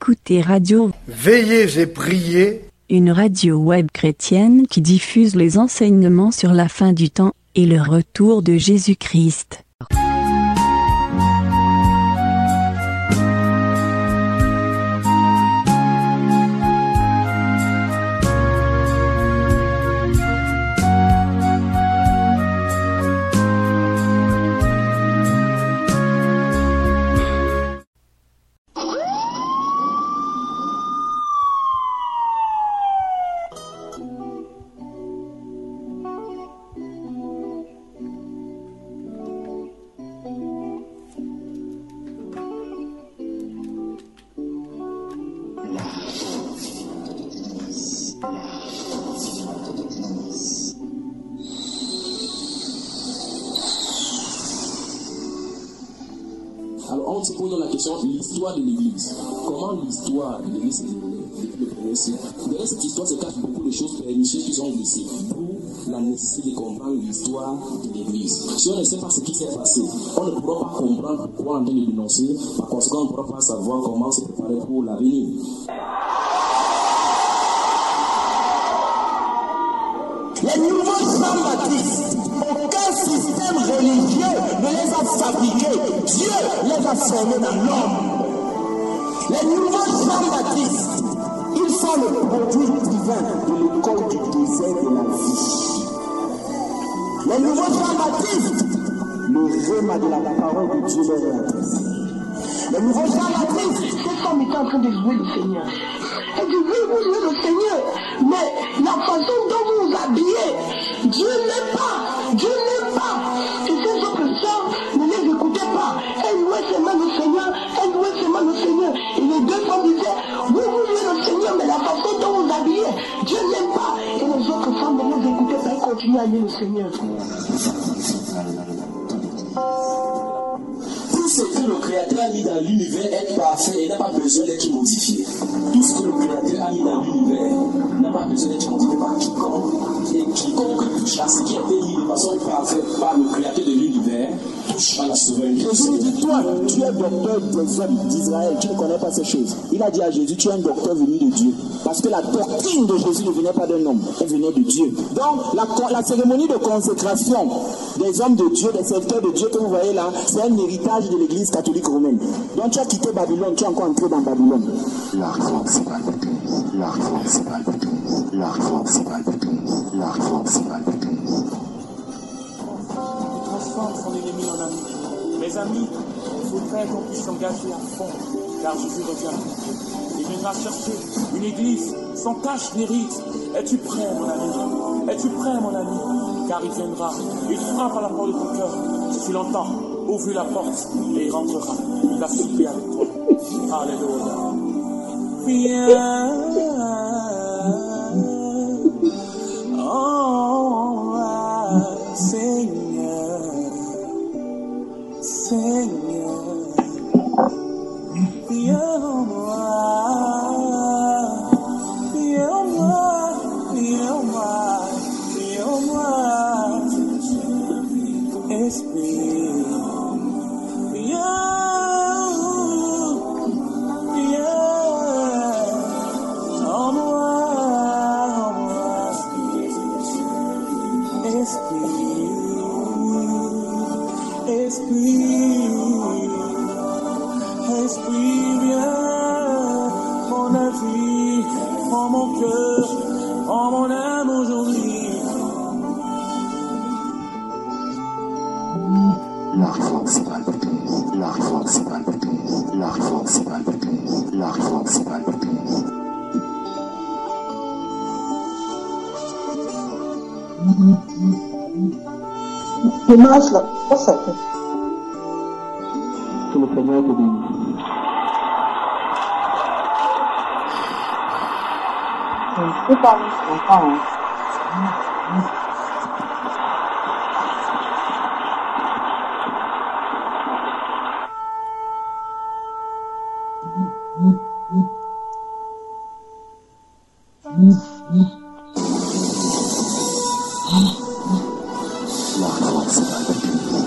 écoutez Radio Veillez et priez, une radio web chrétienne qui diffuse les enseignements sur la fin du temps et le retour de Jésus-Christ. Alors, on se pose la question, l'histoire de l'Église. Comment l'histoire de l'Église s'est déroulée depuis le premier siècle? Derrière cette histoire se cachent beaucoup de choses pernicieuses qui sont glissées. D'où la nécessité de comprendre l'histoire de l'Église. Si on ne sait pas ce qui s'est passé, on ne pourra pas comprendre pourquoi on est en train de dénoncer. Par conséquent, on ne pourra pas savoir comment se préparer pour l'avenir. Les nouveaux Jean-Baptiste, aucun système religieux ne les a fabriqués. Dieu les a formés dans l'homme. Les nouveaux Jean-Baptiste, ils sont le produit divin de l'école du désert de la vie. Les nouveaux Jean-Baptiste, le rhéma de la parole de Dieu leur est adressé. Les nouveaux Jean-Baptiste, cette femme était en train de louer le Seigneur. Elle dit, oui, vous louez le Seigneur, mais la façon dont vous vous habillez, Dieu n'aime pas, Dieu n'aime pas. Et ces autres sœurs, ne les écoutez pas. Elles louaient seulement le Seigneur, elles louaient seulement le Seigneur. Et les deux femmes disaient, oui, vous louez le Seigneur, mais la façon dont vous vous habillez, Dieu n'aime pas. Et les autres femmes ne les écoutaient pas, elles continuaient à louer le Seigneur. Tout ce que le Créateur a mis dans l'univers est parfait et n'a pas besoin d'être modifié. Tout ce que le Créateur a mis dans l'univers n'a pas besoin d'être modifié par quiconque. Et quiconque touche à ce qui a été mis de façon parfaite par le Créateur de l'univers touche à la souveraineté. Jésus lui dit, toi, tu es docteur des hommes d'Israël, tu ne connais pas ces choses. Il a dit à Jésus, tu es un docteur venu de Dieu. Parce que la doctrine de Jésus ne venait pas d'un homme, elle venait de Dieu. Donc, la cérémonie de consécration des hommes de Dieu, des serviteurs de Dieu que vous voyez là, c'est un héritage de l'église catholique romaine. Donc, tu as quitté Babylone, tu es encore entré dans Babylone. La réforme, c'est pas l'église. La réforme, c'est pas l'église. La réforme, c'est pas l'église. La réforme, c'est pas l'église. Transforme son ennemi en ami. Mes amis, il faudrait qu'on puisse s'engager à fond, car Jésus revient. Il viendra chercher une église sans tache ni rite. Es-tu prêt, mon ami? Es-tu prêt, mon ami? Car il viendra. Il frappe à la porte de ton cœur. Si tu l'entends, ouvre la porte et il rentrera. Il va souper avec toi. Alléluia. Viens. Oh, Seigneur. Seigneur. Viens en moi. Viens en moi. Viens en moi. Viens en moi. Esprit. Viens. Esprit, viens, mon avis, prends mon cœur, prends mon âme aujourd'hui. La réforme, c'est pas l'église. La réforme, c'est pas l'église. La réforme, c'est pas l'église. La réforme, c'est pas l'église. Dimanche, là, ça fait. Que le Seigneur te bénisse. Je ne peux pas me comprendre. La réforme, c'est pas l'église.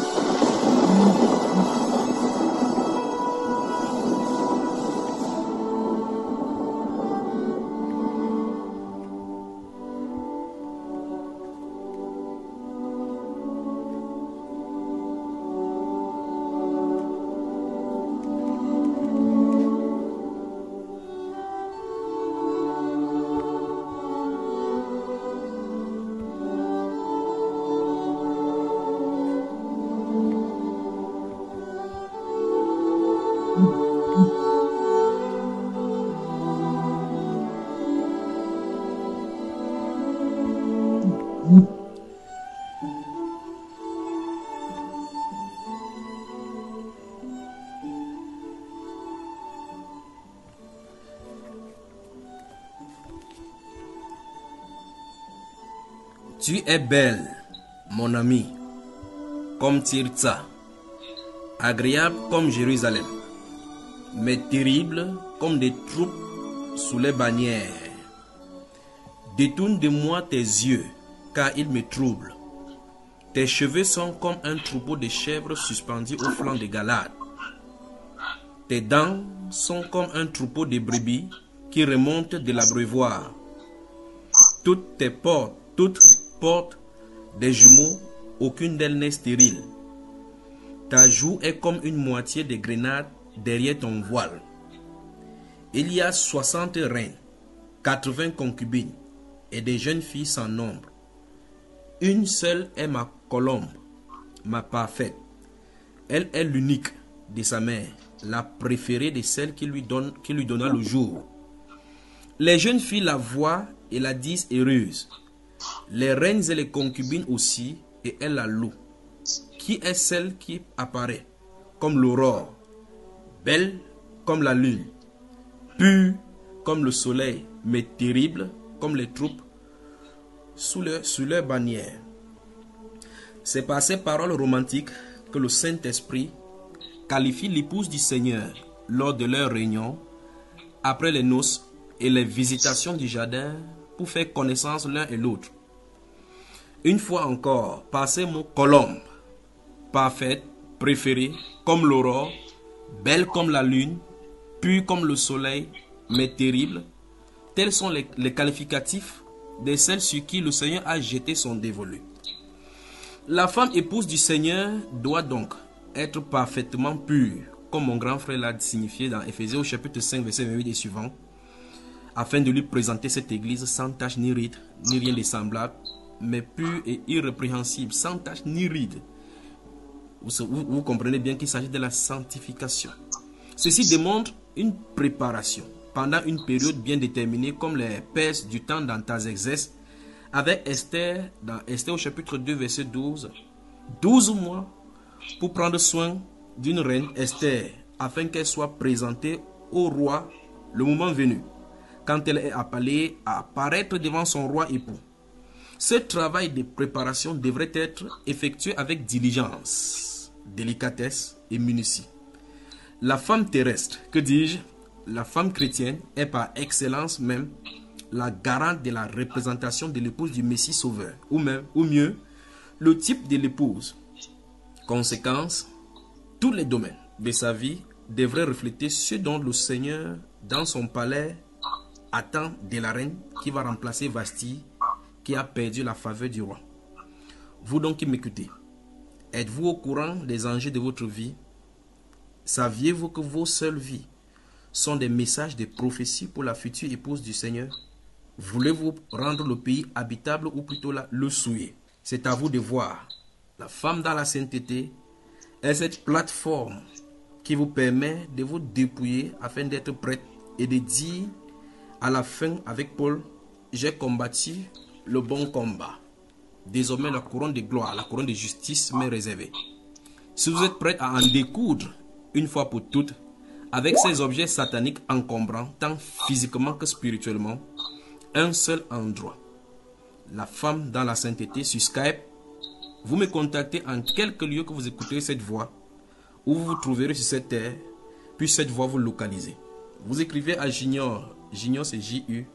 Tu es belle, mon ami, comme Tirtsa, agréable comme Jérusalem, mais terrible comme des troupes sous les bannières. Détourne de moi tes yeux, car ils me troublent. Tes cheveux sont comme un troupeau de chèvres suspendus au flanc de Galade. Tes dents sont comme un troupeau de brebis qui remontent de l'abreuvoir. Toutes portent des jumeaux, aucune d'elles n'est stérile. Ta joue est comme une moitié de grenade derrière ton voile. Il y a 60 reines, 80 concubines et des jeunes filles sans nombre. Une seule est ma colombe, ma parfaite. Elle est l'unique de sa mère, la préférée de celle qui lui donna le jour. Les jeunes filles la voient et la disent heureuse. Les reines et les concubines aussi, et elles la louent. Qui est celle qui apparaît comme l'aurore, belle comme la lune, pure comme le soleil, mais terrible comme les troupes sous leur bannière. C'est par ces paroles romantiques que le Saint-Esprit qualifie l'épouse du Seigneur lors de leur réunion, après les noces et les visitations du jardin, pour faire connaissance l'un et l'autre. Une fois encore, par ces mots colombe, parfaite, préférée, comme l'aurore, belle comme la lune, pure comme le soleil, mais terrible, tels sont les qualificatifs de celles sur qui le Seigneur a jeté son dévolu. La femme épouse du Seigneur doit donc être parfaitement pure, comme mon grand frère l'a signifié dans Éphésiens au chapitre 5, verset 28 et suivant, afin de lui présenter cette église sans tache ni ride, ni rien de semblable, mais pure et irrépréhensible, sans tache ni ride. Vous comprenez bien qu'il s'agit de la sanctification. Ceci démontre une préparation pendant une période bien déterminée, comme les Perses du temps d'Artaxerxès, avec Esther, dans Esther au chapitre 2, verset 12, 12 mois pour prendre soin d'une reine, Esther, afin qu'elle soit présentée au roi le moment venu, quand elle est appelée à apparaître devant son roi époux. Ce travail de préparation devrait être effectué avec diligence, délicatesse et minutie. La femme terrestre, que dis-je, la femme chrétienne est par excellence même la garante de la représentation de l'épouse du Messie Sauveur, ou mieux, le type de l'épouse. Conséquence, tous les domaines de sa vie devraient refléter ce dont le Seigneur, dans son palais, attend de la reine qui va remplacer Vasti, qui a perdu la faveur du roi. Vous donc qui m'écoutez, êtes-vous au courant des enjeux de votre vie? Saviez-vous que vos seules vies sont des messages de prophétie pour la future épouse du Seigneur? Voulez-vous rendre le pays habitable ou plutôt le souiller? C'est à vous de voir. La femme dans la sainteté est cette plateforme qui vous permet de vous dépouiller afin d'être prête et de dire à la fin avec Paul, j'ai combattu le bon combat. Désormais la couronne de gloire, la couronne de justice m'est réservée. Si vous êtes prête à en découdre une fois pour toutes avec ces objets sataniques encombrants, tant physiquement que spirituellement, un seul endroit. La femme dans la sainteté sur Skype. Vous me contactez en quelque lieu que vous écouterez cette voix, où vous vous trouverez sur cette terre, puis cette voix vous localisez. Vous écrivez à Junior, Junior c'est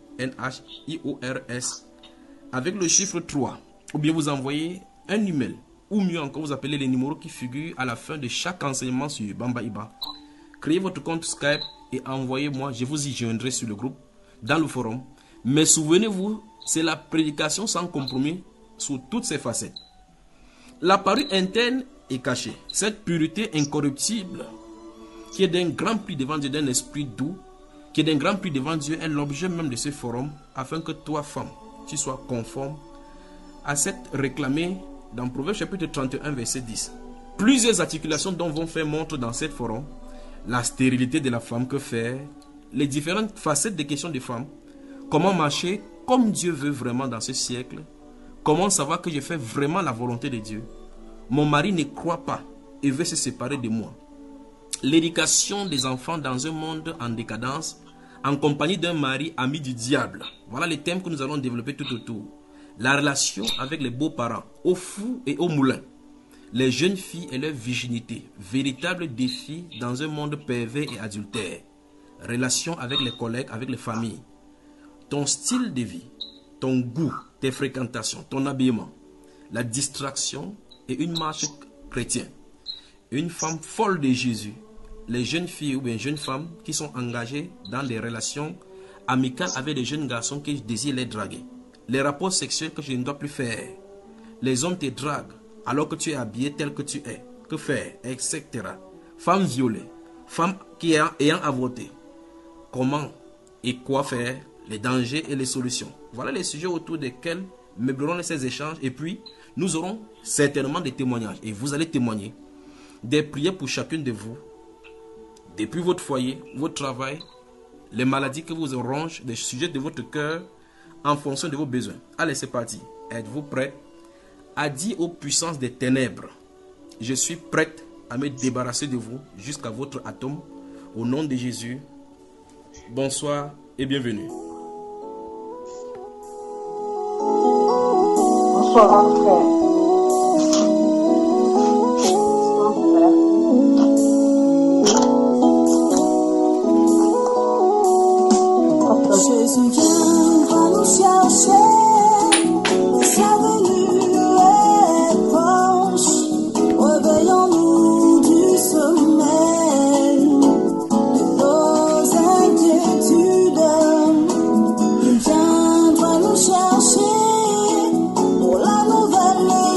J-U-N-H-I-O-R-S, avec le chiffre 3, ou bien vous envoyez un email, ou mieux encore vous appelez les numéros qui figurent à la fin de chaque enseignement sur Bamba Iba. Créez votre compte Skype et envoyez-moi, je vous y joindrai sur le groupe, dans le forum. Mais souvenez-vous, c'est la prédication sans compromis sous toutes ses facettes. La parure interne est cachée. Cette pureté incorruptible, qui est d'un grand prix devant Dieu, d'un esprit doux, qui est d'un grand prix devant Dieu, est l'objet même de ce forum, afin que toi, femme, tu sois conforme à cette réclamée dans Proverbe chapitre 31, verset 10. Plusieurs articulations dont vont faire montre dans cette forum, la stérilité de la femme, que faire, les différentes facettes des questions des femmes, comment marcher comme Dieu veut vraiment dans ce siècle, comment savoir que je fais vraiment la volonté de Dieu. Mon mari ne croit pas et veut se séparer de moi. L'éducation des enfants dans un monde en décadence, en compagnie d'un mari ami du diable. Voilà les thèmes que nous allons développer tout autour. la relation avec les beaux-parents, au fou et au moulin, les jeunes filles et leur virginité, véritable défi dans un monde pervers et adultère, relation avec les collègues, avec les familles, ton style de vie, ton goût, tes fréquentations, ton habillement, la distraction et une marche chrétienne, une femme folle de Jésus, les jeunes filles ou bien jeunes femmes qui sont engagées dans des relations amicales avec des jeunes garçons qui désirent les draguer, les rapports sexuels que je ne dois plus faire, les hommes te draguent alors que tu es habillé tel que tu es, que faire, etc. Femmes violées, femmes qui ayant avorté, comment et quoi faire, les dangers et les solutions. Voilà les sujets autour desquels meublerons ces échanges et puis nous aurons certainement des témoignages et vous allez témoigner, des prières pour chacune de vous, depuis votre foyer, votre travail, les maladies que vous rongent, des sujets de votre cœur en fonction de vos besoins. Allez, c'est parti. Êtes-vous prêts? A dit aux puissances des ténèbres, je suis prête à me débarrasser de vous jusqu'à votre atome. Au nom de Jésus, bonsoir et bienvenue. Bonsoir, mon frère. Jésus viendra nous chercher, sa venue est proche. Réveillons-nous du sommeil de nos inquiétudes. Il viendra nous chercher pour la nouvelle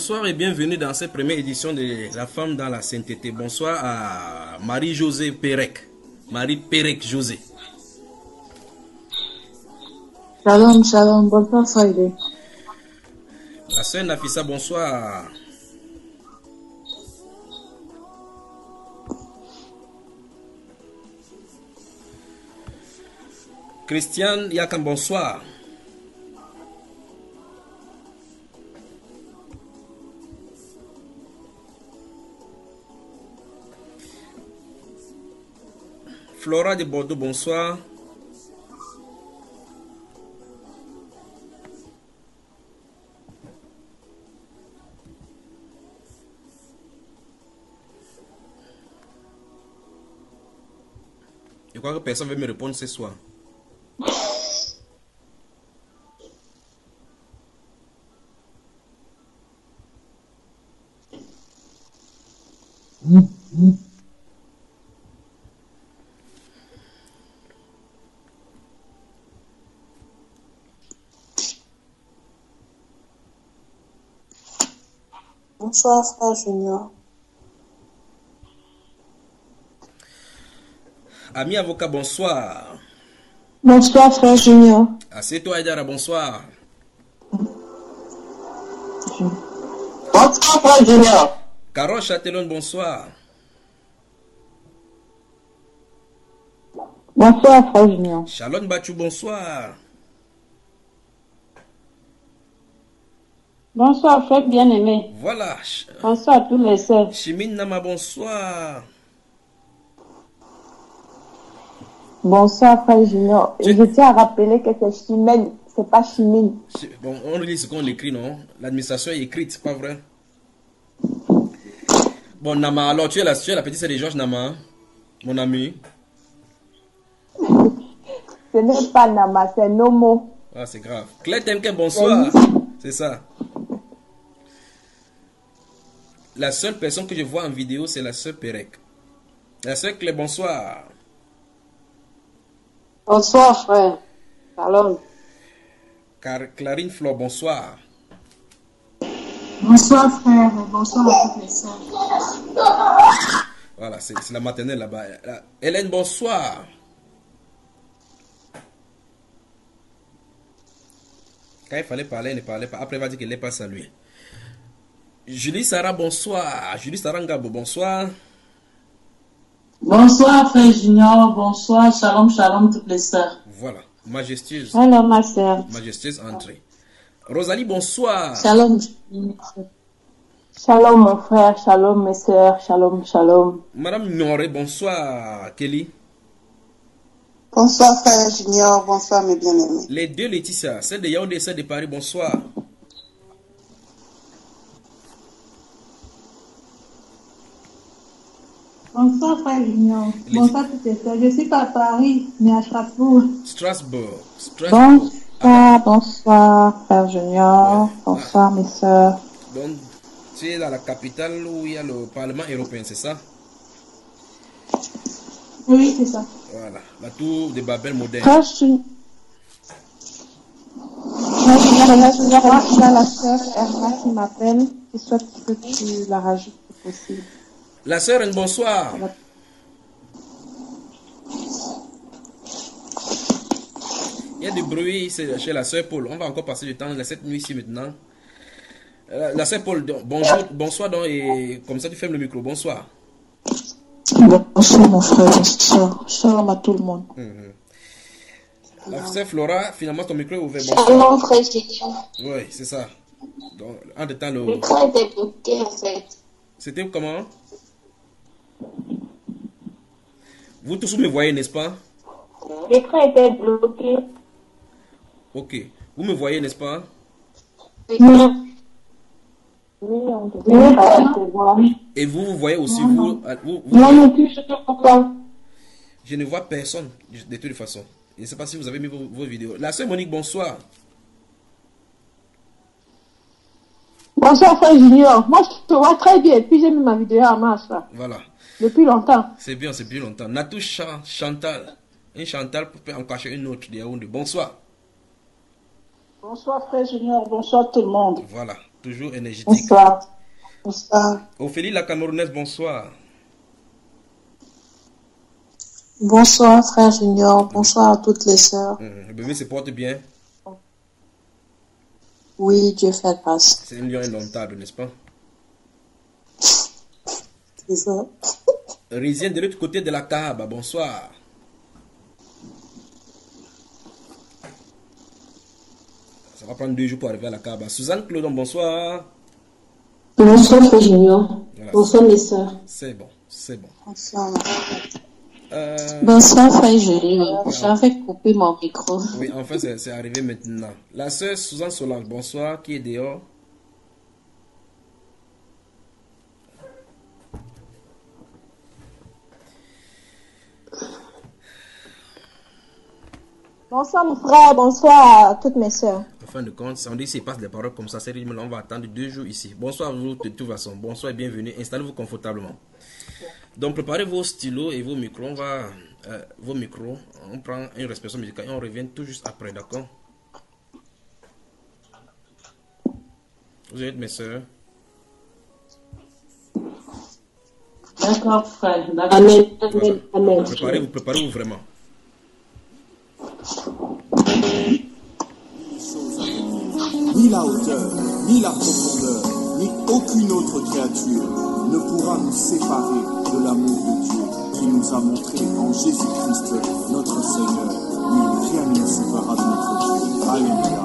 Bonsoir et bienvenue dans cette première édition de La Femme dans la Sainteté. Bonsoir à Marie-Josée Pérec. Marie Pérec José. Shalom, shalom. Bonsoir, Friday. La sœur Nafissa, bonsoir. Christiane Yakam, bonsoir. Flora de Bordeaux, bonsoir. Je crois que personne ne veut me répondre ce soir. Bonsoir, frère Junior. Ami avocat, bonsoir. Bonsoir, frère Junior. Assieds-toi, Aïdara, bonsoir. Bonsoir, frère Junior. Carole Châtellon, bonsoir. Bonsoir, frère Junior. Shalom Bachou, bonsoir. Bonsoir, frère bien-aimé. Voilà. Bonsoir à tous les sœurs. Chimine Nama, bonsoir. Bonsoir, frère Junior. Je tiens à rappeler que c'est Chimène, c'est pas Chimine. Bon, on lit ce qu'on écrit, non? L'administration est écrite, c'est pas vrai? Bon, Nama, alors tu es la petite sœur de Georges Nama, hein? Mon ami. Ce n'est pas Nama, c'est Nomo. Ah, c'est grave. Claire Temke, bonsoir. C'est ça. La seule personne que je vois en vidéo, c'est la sœur Pérec. La sœur Claire, bonsoir. Bonsoir, frère. Shalom. Clarine Flore, bonsoir. Bonsoir, frère. Bonsoir à toutes les sœurs. Voilà, c'est la maternelle là-bas. Hélène, bonsoir. Quand il fallait parler, elle ne parlait pas. Après, elle va dire qu'elle n'est pas saluée. Julie Sarah, bonsoir. Julie Sarah Ngabo, bonsoir. Bonsoir, frère Junior. Bonsoir. Shalom, shalom, toutes les sœurs. Voilà. Majestueuse. Alors, ma sœur. Majestueuse entrée. Rosalie, bonsoir. Shalom. Shalom, mon frère. Shalom, mes sœurs. Shalom, shalom. Madame Noré, bonsoir. Kelly. Bonsoir, frère Junior. Bonsoir, mes bien-aimés. Les deux Laetitia, celle de Yaoundé et celle de Paris, bonsoir. Bonsoir, frère Junior. Bonsoir, toutes les sœurs. Je suis pas à Paris, mais à Strasbourg. Strasbourg. Bonsoir, bonsoir, frère Junior. Ouais. Bonsoir, mes sœurs. Donc, tu es dans la capitale où il y a le Parlement européen, c'est ça? Oui, c'est ça. Voilà, la tour de Babel moderne. Frère Junior. Il y a la sœur Erna qui m'appelle. Je souhaite que tu la rajoutes si possible. La sœur, un bonsoir. Il y a du bruit chez la sœur Paul. On va encore passer du temps cette nuit ici maintenant. La sœur Paul, bonjour, bonsoir donc, et comme ça tu fermes le micro. Bonsoir. Bonsoir mon frère, bonsoir. Shalom à tout le monde. La sœur Flora, finalement ton micro est ouvert. Bonsoir. Shalom frère Junior. Oui, c'est ça. Donc, en temps le micro était bloqué en fait. C'était comment? Vous tous me voyez, n'est-ce pas? L'écran était bloqué. Ok. Vous me voyez, n'est-ce pas? Oui. Oui, on te voit. Et vous voyez aussi, vous Moi non plus, je te vois pas. Je ne vois personne, de toute façon. Je ne sais pas si vous avez mis vos vidéos. La sœur Monique, bonsoir. Bonsoir, frère Junior. Moi, je te vois très bien. Et puis, j'ai mis ma vidéo en marche, là. Voilà. Depuis longtemps. C'est bien, c'est plus longtemps. Natou Chantal. Une Chantal peut en cacher une autre. Bonsoir. Bonsoir, frère Junior. Bonsoir, tout le monde. Voilà. Toujours énergétique. Bonsoir. Bonsoir. Ophélie la Camerounaise, bonsoir. Bonsoir, frère Junior. Bonsoir à toutes les sœurs. Le bébé se porte bien. Oui, Dieu fait grâce. C'est un lion indomptable, n'est-ce pas? C'est ça. Résien de l'autre côté de la Kaaba, bonsoir. Ça va prendre 2 jours pour arriver à la Kaaba. Suzanne Clodon, bonsoir. Bonsoir, frère Junior. Voilà. Bonsoir, mes sœurs. C'est bon, c'est bon. Bonsoir. Bonsoir, frère Junior. J'avais coupé mon micro. Oui, enfin, c'est arrivé maintenant. La sœur Suzanne Solange, bonsoir, qui est dehors. Bonsoir mon frère, bonsoir à toutes mes soeurs. En fin de compte, si on dit qu'il passe des paroles comme ça, c'est on va attendre 2 jours ici. Bonsoir à vous de toute façon, bonsoir et bienvenue, installez-vous confortablement. Donc préparez vos stylos et vos micros, on prend une respiration musicale et on revient tout juste après, d'accord? Vous êtes mes soeurs? D'accord frère, amen, amen, amen. Préparez-vous vraiment. Ni la hauteur, ni la profondeur, ni aucune autre créature ne pourra nous séparer de l'amour de Dieu qui nous a montré en Jésus-Christ notre Seigneur. Oui, rien ne nous séparera de notre Dieu. Alléluia.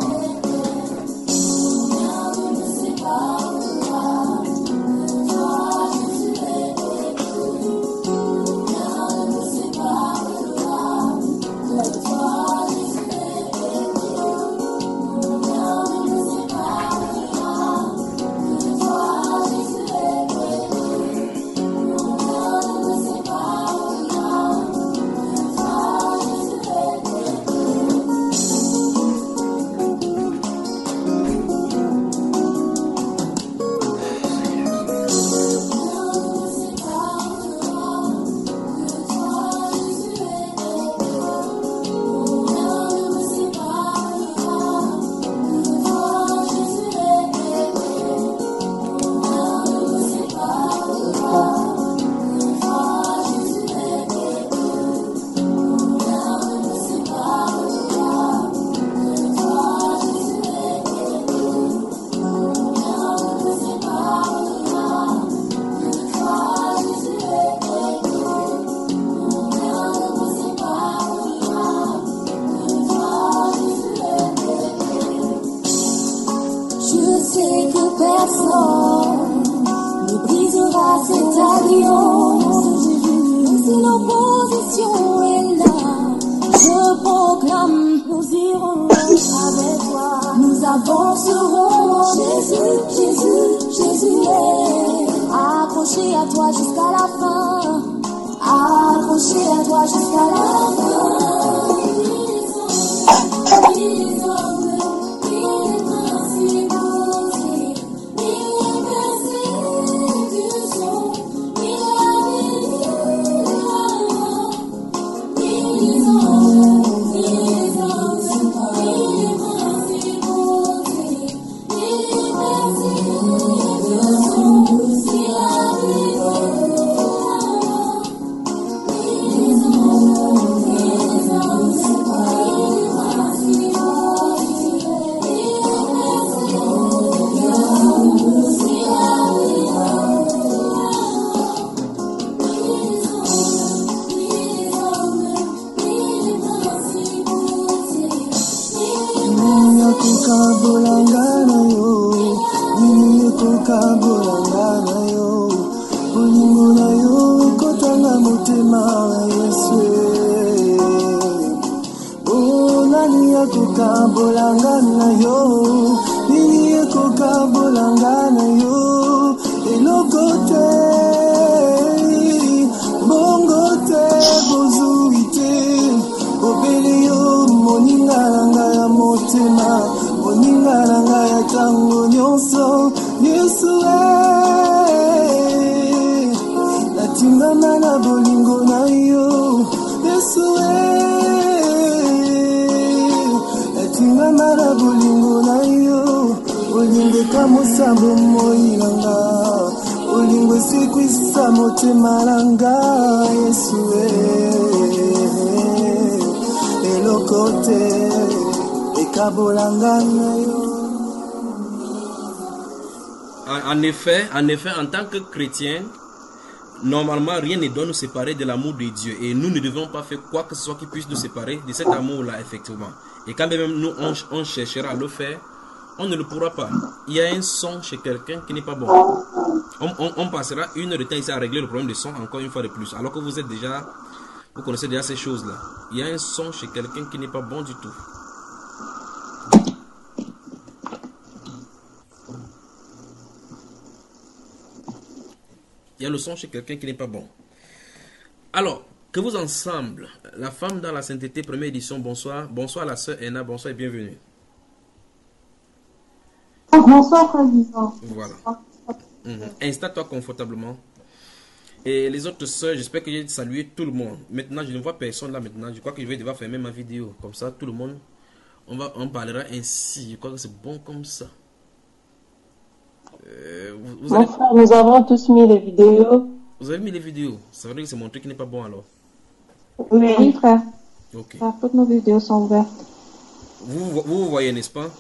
ekwisa bomoi nanga olingo esi ekwisa motema nanga Yesu eloko te ekabolanga na yo. En effet, en tant que chrétien, normalement, rien ne doit nous séparer de l'amour de Dieu. Et nous ne devons pas faire quoi que ce soit qui puisse nous séparer de cet amour-là, effectivement. Et quand même nous, on cherchera à le faire, on ne le pourra pas. Il y a un son chez quelqu'un qui n'est pas bon. On passera 1 heure de temps ici à régler le problème de son encore une fois de plus. Alors que vous connaissez déjà ces choses-là. Il y a un son chez quelqu'un qui n'est pas bon du tout. Il y a le son chez quelqu'un qui n'est pas bon. Alors, que vous ensemble, la femme dans la sainteté, première édition, bonsoir. Bonsoir la sœur Ena, bonsoir et bienvenue. Bonsoir, président. Voilà. Installe-toi confortablement. Et les autres sœurs, j'espère que j'ai salué tout le monde. Maintenant, je ne vois personne là maintenant. Je crois que je vais devoir fermer ma vidéo. Comme ça, tout le monde, on parlera ainsi. Je crois que c'est bon comme ça. Mon frère, nous avons tous mis les vidéos. Vous avez mis les vidéos. Ça veut dire que c'est mon truc qui n'est pas bon alors. Oui, frère. Ok. Toutes nos vidéos sont ouvertes. Vous voyez, n'est-ce pas?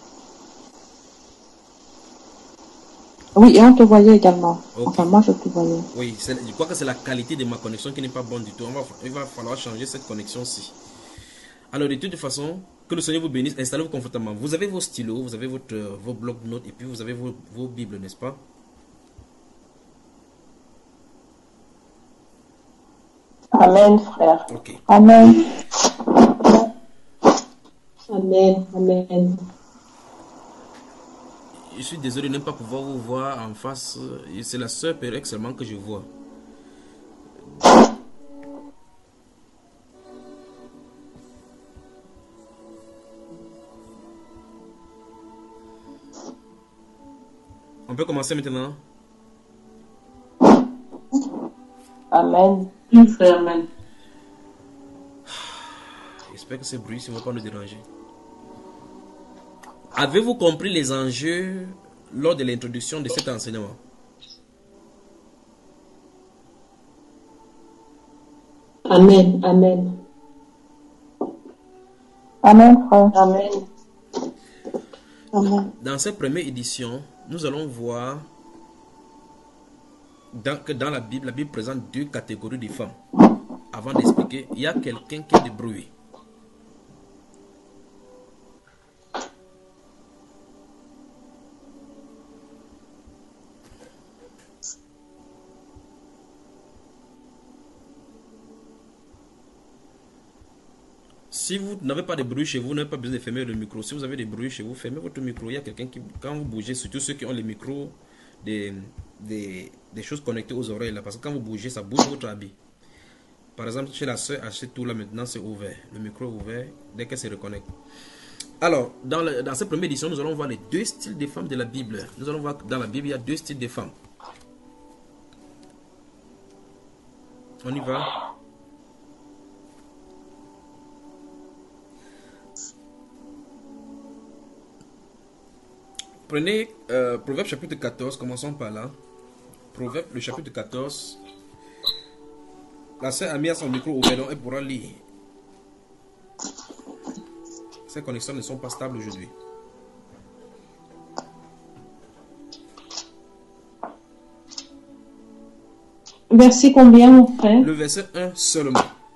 Oui, et on te voyait également. Okay. Enfin, moi, je te voyais. Oui, je crois que c'est la qualité de ma connexion qui n'est pas bonne du tout. Il va falloir changer cette connexion-ci. Alors, de toute façon, que le Seigneur vous bénisse. Installez-vous confortablement. Vous avez vos stylos, vous avez vos blocs-notes et puis vous avez vos Bibles, n'est-ce pas? Amen, frère. Ok. Amen. Amen, amen. Je suis désolé de ne pas pouvoir vous voir en face. C'est la sœur Pérec seulement que je vois. On peut commencer maintenant? Amen. Oui, frère, amen. J'espère que ce bruit ne va pas nous déranger. Avez-vous compris les enjeux lors de l'introduction de cet enseignement? Amen, amen. Amen, frère. Amen. Amen. Dans cette première édition, nous allons voir que dans la Bible présente 2 catégories de femmes. Avant d'expliquer, il y a quelqu'un qui a du bruit. Si vous n'avez pas de bruit chez vous, vous n'avez pas besoin de fermer le micro. Si vous avez des bruits chez vous, fermez votre micro. Il y a quelqu'un qui, quand vous bougez, surtout ceux qui ont les micros, des choses connectées aux oreilles, là, parce que quand vous bougez, ça bouge votre habit. Par exemple, chez la soeur, achète tout là maintenant, c'est ouvert. Le micro est ouvert dès qu'elle se reconnecte. Alors, dans cette première édition, nous allons voir les 2 styles de femmes de la Bible. Nous allons voir que dans la Bible, il y a 2 styles de femmes. On y va. Prenez Proverbe chapitre 14, commençons par là. Proverbe, le chapitre 14. La sœur a mis à son micro ouvert, donc elle pourra lire. Ces connexions ne sont pas stables aujourd'hui. Verset combien, mon frère? Le verset 1 seulement.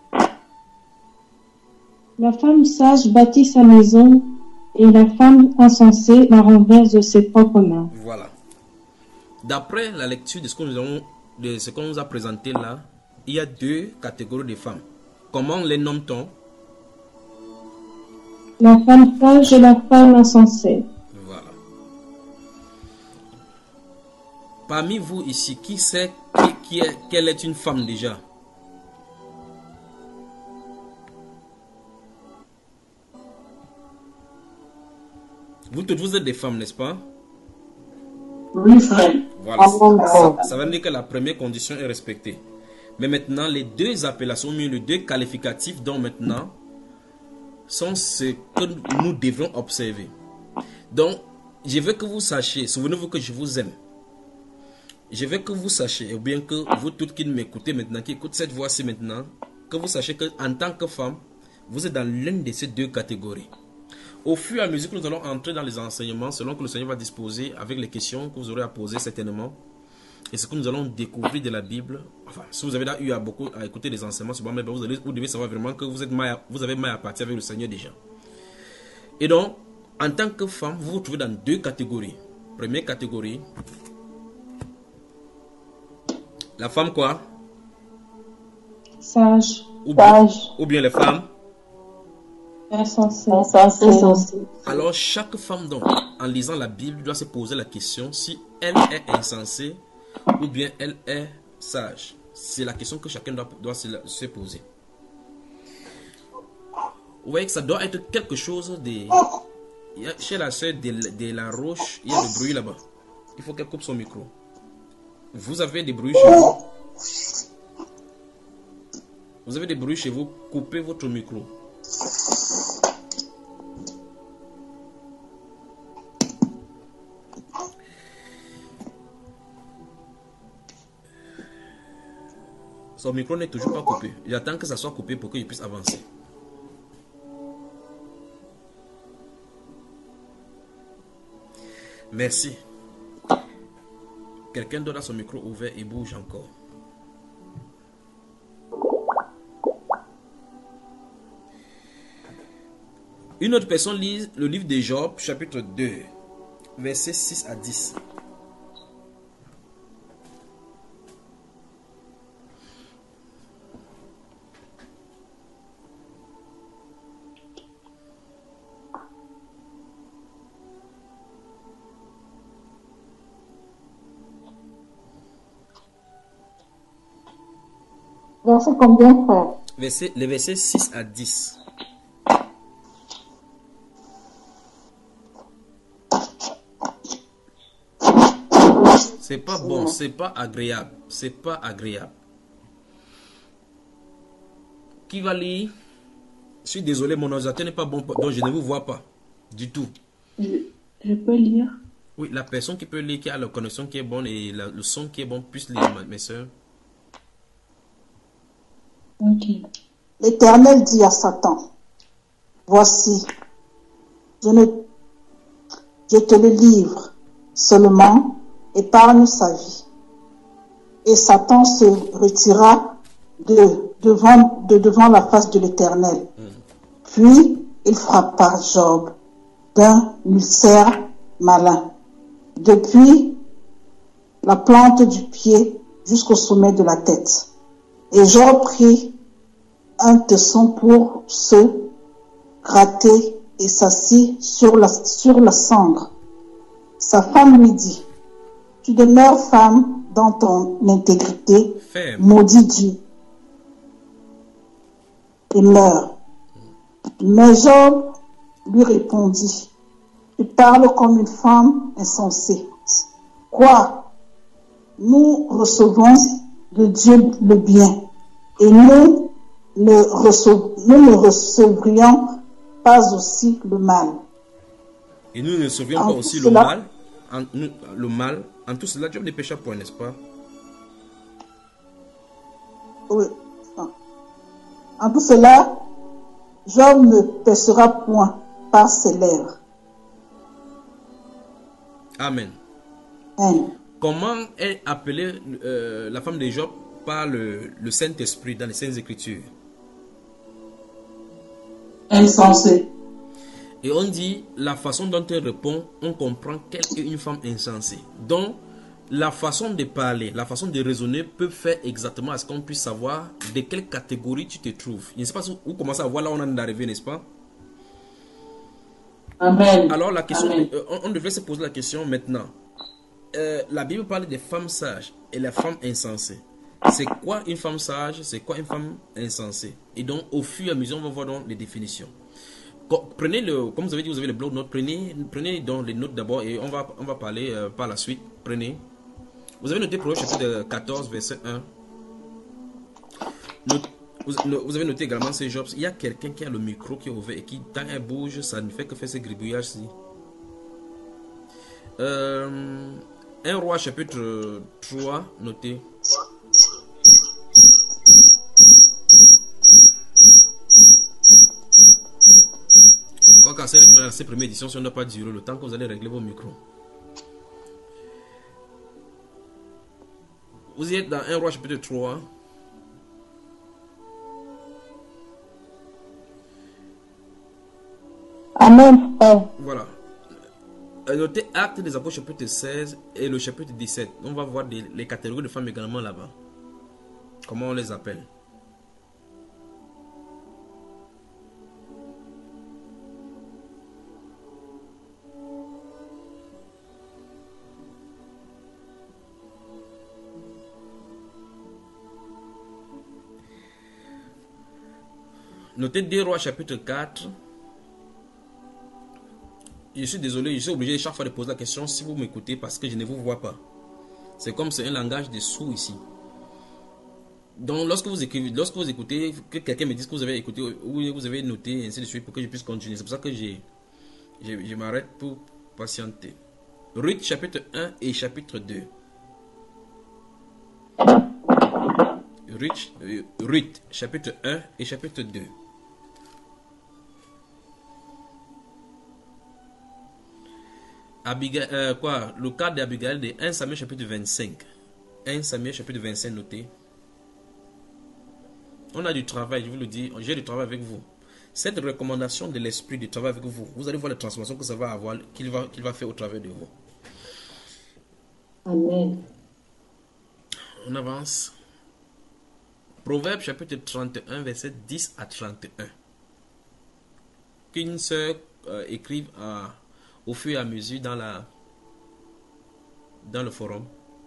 La femme sage bâtit sa maison, et la femme insensée la renverse de ses propres mains. Voilà. D'après la lecture de ce qu'on nous a présenté là, il y a 2 catégories de femmes. Comment les nomme-t-on? La femme sage et la femme insensée. Voilà. Parmi vous ici, qui sait quelle est une femme déjà? Vous toutes, vous êtes des femmes, n'est-ce pas? Oui, frère. Voilà. Ça veut dire que la première condition est respectée. Mais maintenant, les 2 appellations, les 2 qualificatifs, dont maintenant, sont ce que nous devrons observer. Donc, je veux que vous sachiez, souvenez-vous que je vous aime. Je veux que vous sachiez, ou bien que vous toutes qui m'écoutez maintenant, qui écoutent cette voix-ci maintenant, que vous sachiez qu'en tant que femme, vous êtes dans l'une de ces deux catégories. Au fur et à mesure que nous allons entrer dans les enseignements, selon que le Seigneur va disposer avec les questions que vous aurez à poser certainement, et ce que nous allons découvrir de la Bible, enfin, si vous avez eu à écouter les enseignements sur moi, vous devez savoir vraiment que vous avez maille à partir avec le Seigneur déjà. Et donc, en tant que femme, vous vous trouvez dans deux catégories. Première catégorie, la femme quoi? Sage. Ou bien les femmes insensées. Alors chaque femme donc, en lisant la Bible, doit se poser la question si elle est insensée ou bien elle est sage. C'est la question que chacun doit se poser. Vous voyez que ça doit être quelque chose de... Chez la sœur de la Roche, il y a du bruit là-bas. Il faut qu'elle coupe son micro. Vous avez des bruits chez vous? Vous avez des bruits chez vous? Coupez votre micro. Son micro n'est toujours pas coupé. J'attends que ça soit coupé pour qu'il puisse avancer. Merci. Quelqu'un d'autre a son micro ouvert et bouge encore. Une autre personne lit le livre de Job, chapitre 2, versets 6 à 10. Verset combien, frère? Les versets 6 à 10. C'est pas bon, c'est pas agréable. C'est pas agréable. Qui va lire? Je suis désolé, mon ordinateur n'est pas bon, donc je ne vous vois pas du tout. Je peux lire? Oui, la personne qui peut lire, qui a la connexion qui est bonne et le son qui est bon, puisse lire, mes soeurs. Okay. L'Éternel dit à Satan, voici, je te le livre, seulement épargne sa vie. Et Satan se retira de devant la face de l'Éternel. Puis il frappa Job d'un ulcère malin, depuis la plante du pied jusqu'au sommet de la tête. Et Job prit un tesson pour se gratter et s'assit sur la cendre. Sa femme lui dit, tu demeures femme dans ton intégrité, maudit Dieu, et meurs. Mais Job lui répondit, tu parles comme une femme insensée. Quoi? Nous recevons de Dieu le bien, et nous ne recevrions pas aussi le mal. Et nous ne recevrions pas aussi le mal. En tout cela, Job ne pécha point, n'est-ce pas? Oui. En tout cela, Job ne péchera point par ses lèvres. Amen. Amen. Comment est appelée la femme de Job par le Saint-Esprit dans les Saintes Écritures? Insensée. Et on dit, la façon dont elle répond, on comprend qu'elle est une femme insensée. Donc, la façon de parler, la façon de raisonner peut faire exactement à ce qu'on puisse savoir de quelle catégorie tu te trouves. Je ne sais pas où commencer à voir là où on en est arrivé, n'est-ce pas? Amen. Alors, la question, Amen. On devrait se poser la question maintenant. La Bible parle des femmes sages et les femmes insensées. C'est quoi une femme sage? C'est quoi une femme insensée? Et donc, au fur et à mesure, on va voir donc les définitions. Prenez comme vous avez dit, vous avez le bloc notes. Prenez donc les notes d'abord et on va parler par la suite. Prenez. Vous avez noté Proverbe chapitre 14, verset 1. Vous avez noté également ces Jobs. Il y a quelqu'un qui a le micro qui est ouvert et qui, quand elle bouge, ça ne fait que faire ce gribouillage-ci. 1 Roi chapitre 3, notez. Quoi qu'à ces premières éditions, ça ne doit pas durer le temps que vous allez régler vos micros. Vous y êtes dans 1 Roi chapitre 3. Amen, frère. Voilà. Notez Actes des Apôtres chapitre 16 et le chapitre 17. On va voir les catégories de femmes également là-bas. Comment on les appelle. Notez 2 Rois chapitre 4. Je suis désolé, je suis obligé chaque fois de poser la question si vous m'écoutez parce que je ne vous vois pas. C'est comme c'est un langage de sourds ici. Donc lorsque vous écoutez, que quelqu'un me dise que vous avez écouté ou vous avez noté, ainsi de suite, pour que je puisse continuer. C'est pour ça que je m'arrête pour patienter. Ruth chapitre 1 et chapitre 2. Ruth chapitre 1 et chapitre 2. Le cas d'Abigail de 1 Samuel chapitre 25. 1 Samuel chapitre 25, notez. On a du travail, je vous le dis, j'ai du travail avec vous. Cette recommandation de l'esprit de travail avec vous, vous allez voir la transformation que ça va avoir, qu'il va faire au travers de vous. Amen. On avance. Proverbe chapitre 31, verset 10 à 31. Qu'une sœur écrive au fur et à mesure dans le forum.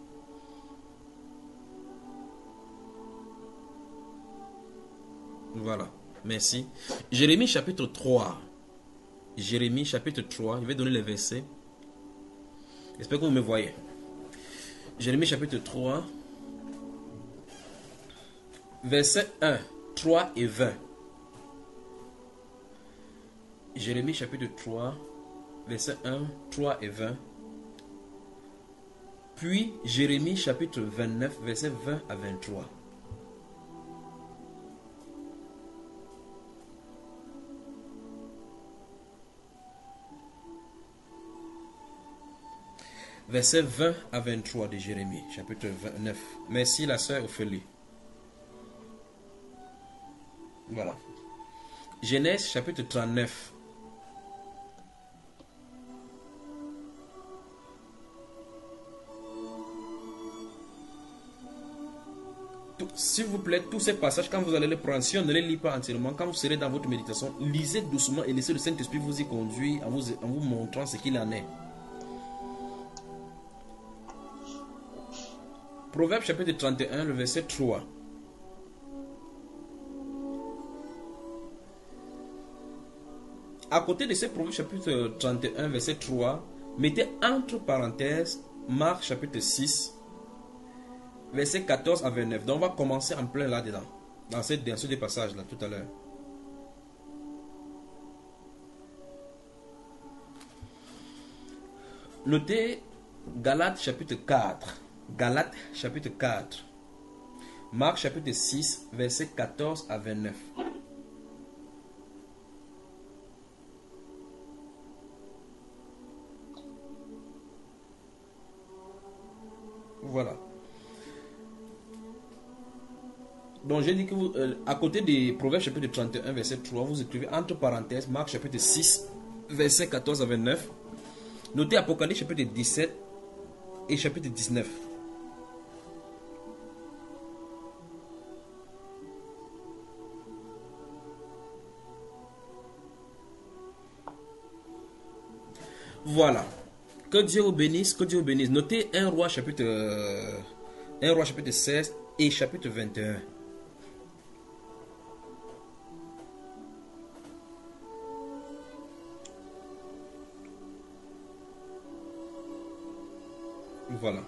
Voilà, merci. Jérémie chapitre 3. Jérémie chapitre 3, je vais donner les versets. J'espère que vous me voyez. Jérémie chapitre 3, verset 1, 3 et 20. Jérémie chapitre 3, verset 1, 3 et 20. Puis Jérémie chapitre 29, verset 20 à 23. Verset 20 à 23 de Jérémie, chapitre 29. Merci la sœur Ophélie. Voilà. Genèse, chapitre 39. S'il vous plaît, tous ces passages, quand vous allez les prendre, si on ne les lit pas entièrement, quand vous serez dans votre méditation, lisez doucement et laissez le Saint-Esprit vous y conduire en vous montrant ce qu'il en est. Proverbe chapitre 31, le verset 3. À côté de ce Proverbe chapitre 31, verset 3, mettez entre parenthèses Marc chapitre 6, verset 14 à 29. Donc on va commencer en plein là-dedans, dans ce des passages là tout à l'heure. Notez Galates chapitre 4. Galates chapitre 4. Marc chapitre 6, verset 14 à 29. Voilà. Donc j'ai dit que vous, à côté des Proverbes chapitre 31, verset 3, vous écrivez entre parenthèses Marc chapitre 6, verset 14 à 29. Notez Apocalypse chapitre 17 et chapitre 19. Voilà. Que Dieu vous bénisse, que Dieu vous bénisse. Notez 1 Roi chapitre 16 et chapitre 21. Voilà.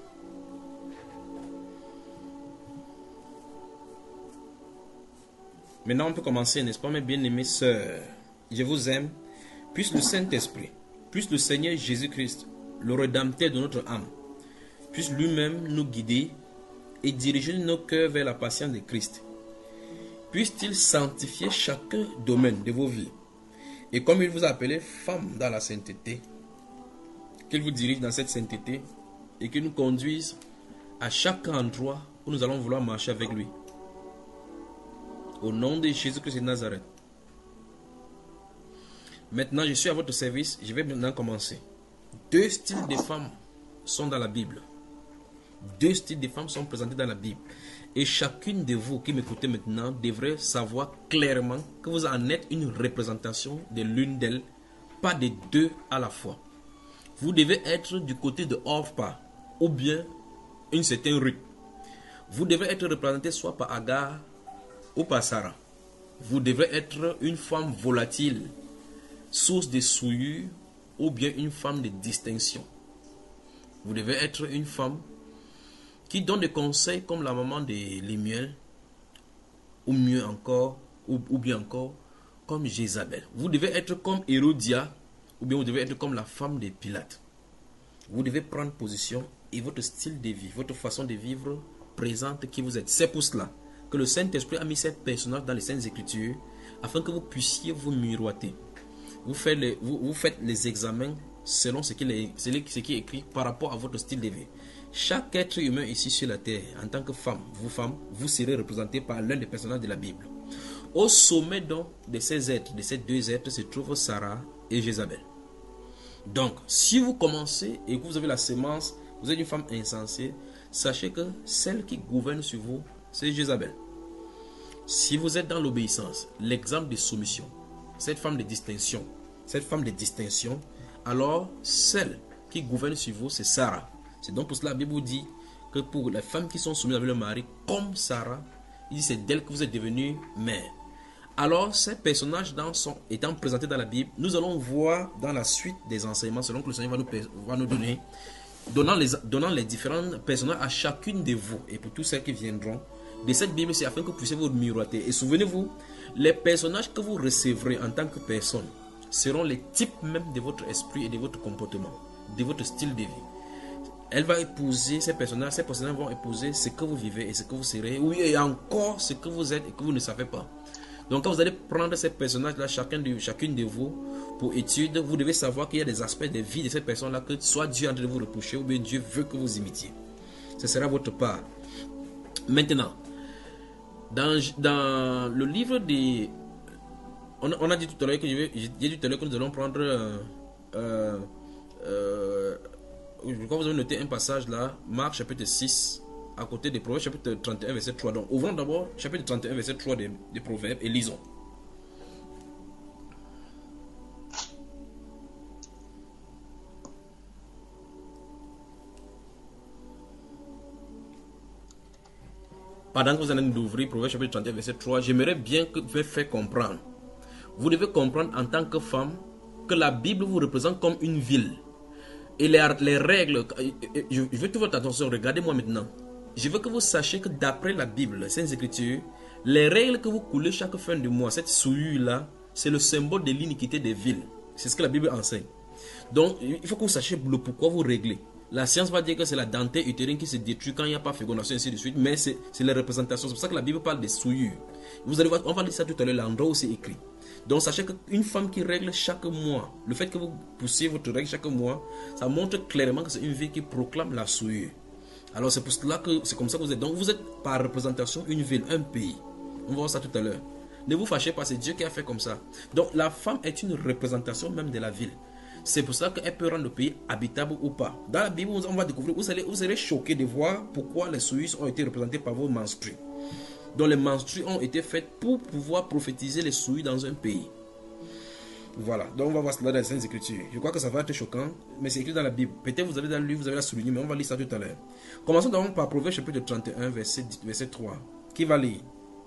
Maintenant on peut commencer, n'est-ce pas mes bien-aimés sœurs? Je vous aime. Puisse le Saint-Esprit, puisse le Seigneur Jésus-Christ le Rédempteur de notre âme, puisse lui-même nous guider et diriger nos cœurs vers la patience de Christ. Puisse-t-il sanctifier chaque domaine de vos vies. Et comme il vous a appelé femme dans la sainteté, qu'il vous dirige dans cette sainteté et qu'il nous conduise à chaque endroit où nous allons vouloir marcher avec lui. Au nom de Jésus-Christ de Nazareth. Maintenant, je suis à votre service. Je vais maintenant commencer. 2 styles de femmes sont dans la Bible. 2 styles de femmes sont présentés dans la Bible. Et chacune de vous qui m'écoutez maintenant devrait savoir clairement que vous en êtes une représentation de l'une d'elles, pas des 2 à la fois. Vous devez être du côté de Orpah ou bien une certaine Ruth. Vous devez être représenté soit par Agar ou par Sarah. Vous devrez être une femme volatile, source de souillure ou bien une femme de distinction. Vous devez être une femme qui donne des conseils comme la maman de Lémuel ou mieux encore, ou bien encore comme Jézabel. Vous devez être comme Hérodia ou bien vous devez être comme la femme de Pilate. Vous devez prendre position et votre style de vie, votre façon de vivre présente qui vous êtes. C'est pour cela que le Saint-Esprit a mis ces personnages dans les Saintes Écritures afin que vous puissiez vous miroiter. Vous faites les examens selon ce qui est écrit par rapport à votre style de vie. Chaque être humain ici sur la terre, en tant que femme, vous serez représenté par l'un des personnages de la Bible. Au sommet donc de ces êtres, de ces 2 êtres, se trouvent Sarah et Jézabel. Donc, si vous commencez et que vous avez la sémence, vous êtes une femme insensée, sachez que celle qui gouverne sur vous, c'est Jézabel. Si vous êtes dans l'obéissance, l'exemple de soumission, cette femme de distinction, alors celle qui gouverne sur vous, c'est Sarah. C'est donc pour cela que la Bible vous dit que pour les femmes qui sont soumises avec le mari, comme Sarah, il dit c'est d'elle que vous êtes devenue mère. Alors, ces personnages étant présentés dans la Bible, nous allons voir dans la suite des enseignements, selon que le Seigneur va nous donner, donnant les différents personnages à chacune de vous, et pour tous ceux qui viendront, de cette Bible, c'est afin que vous puissiez vous miroiter. Et souvenez-vous, les personnages que vous recevrez en tant que personne seront les types même de votre esprit et de votre comportement, de votre style de vie. Elle va épouser ces personnages vont épouser ce que vous vivez et ce que vous serez, oui, et encore ce que vous êtes et que vous ne savez pas. Donc quand vous allez prendre ces personnages-là, chacune de vous, pour étude, vous devez savoir qu'il y a des aspects de vie de ces personnes-là que soit Dieu est en train de vous reprocher ou bien Dieu veut que vous imitiez. Ce sera votre part. Maintenant, dans le livre des... On a dit tout à l'heure que nous allons prendre... je crois que vous avez noté un passage là, Marc chapitre 6, à côté des Proverbes chapitre 31 verset 3. Donc ouvrons d'abord chapitre 31 verset 3 des Proverbes et lisons. Pendant que vous allez d'ouvrir Proverbes chapitre 31 verset 3, j'aimerais bien que vous me fassiez comprendre. Vous devez comprendre en tant que femme que la Bible vous représente comme une ville. Et les règles, je veux toute votre attention, regardez-moi maintenant. Je veux que vous sachiez que d'après la Bible, les Saintes Écritures, les règles que vous coulez chaque fin de mois, cette souillure-là, c'est le symbole de l'iniquité des villes. C'est ce que la Bible enseigne. Donc, il faut que vous sachiez le pourquoi vous réglez. La science va dire que c'est la dentelle utérine qui se détruit quand il n'y a pas fécondation, ainsi de suite, mais c'est les représentations. C'est pour ça que la Bible parle des souillures. Vous allez voir, on va lire ça tout à l'heure, l'endroit où c'est écrit. Donc sachez qu'une femme qui règle chaque mois, le fait que vous poussiez votre règle chaque mois, ça montre clairement que c'est une vie qui proclame la souillure. Alors c'est pour cela que c'est comme ça que vous êtes. Donc vous êtes par représentation une ville, un pays. On va voir ça tout à l'heure. Ne vous fâchez pas, c'est Dieu qui a fait comme ça. Donc la femme est une représentation même de la ville. C'est pour ça qu'elle peut rendre le pays habitable ou pas. Dans la Bible, on va découvrir, vous serez choqués de voir pourquoi les souillures ont été représentées par vos menstrues. Donc les menstrues ont été faites pour pouvoir prophétiser les souillures dans un pays. Voilà, donc on va voir cela dans les Saintes Écritures. Je crois que ça va être choquant, mais c'est écrit dans la Bible. Peut-être vous avez dans le livre, vous avez la souligné, mais on va lire ça tout à l'heure. Commençons d'abord par Proverbe chapitre 31, verset 3. Qui va lire?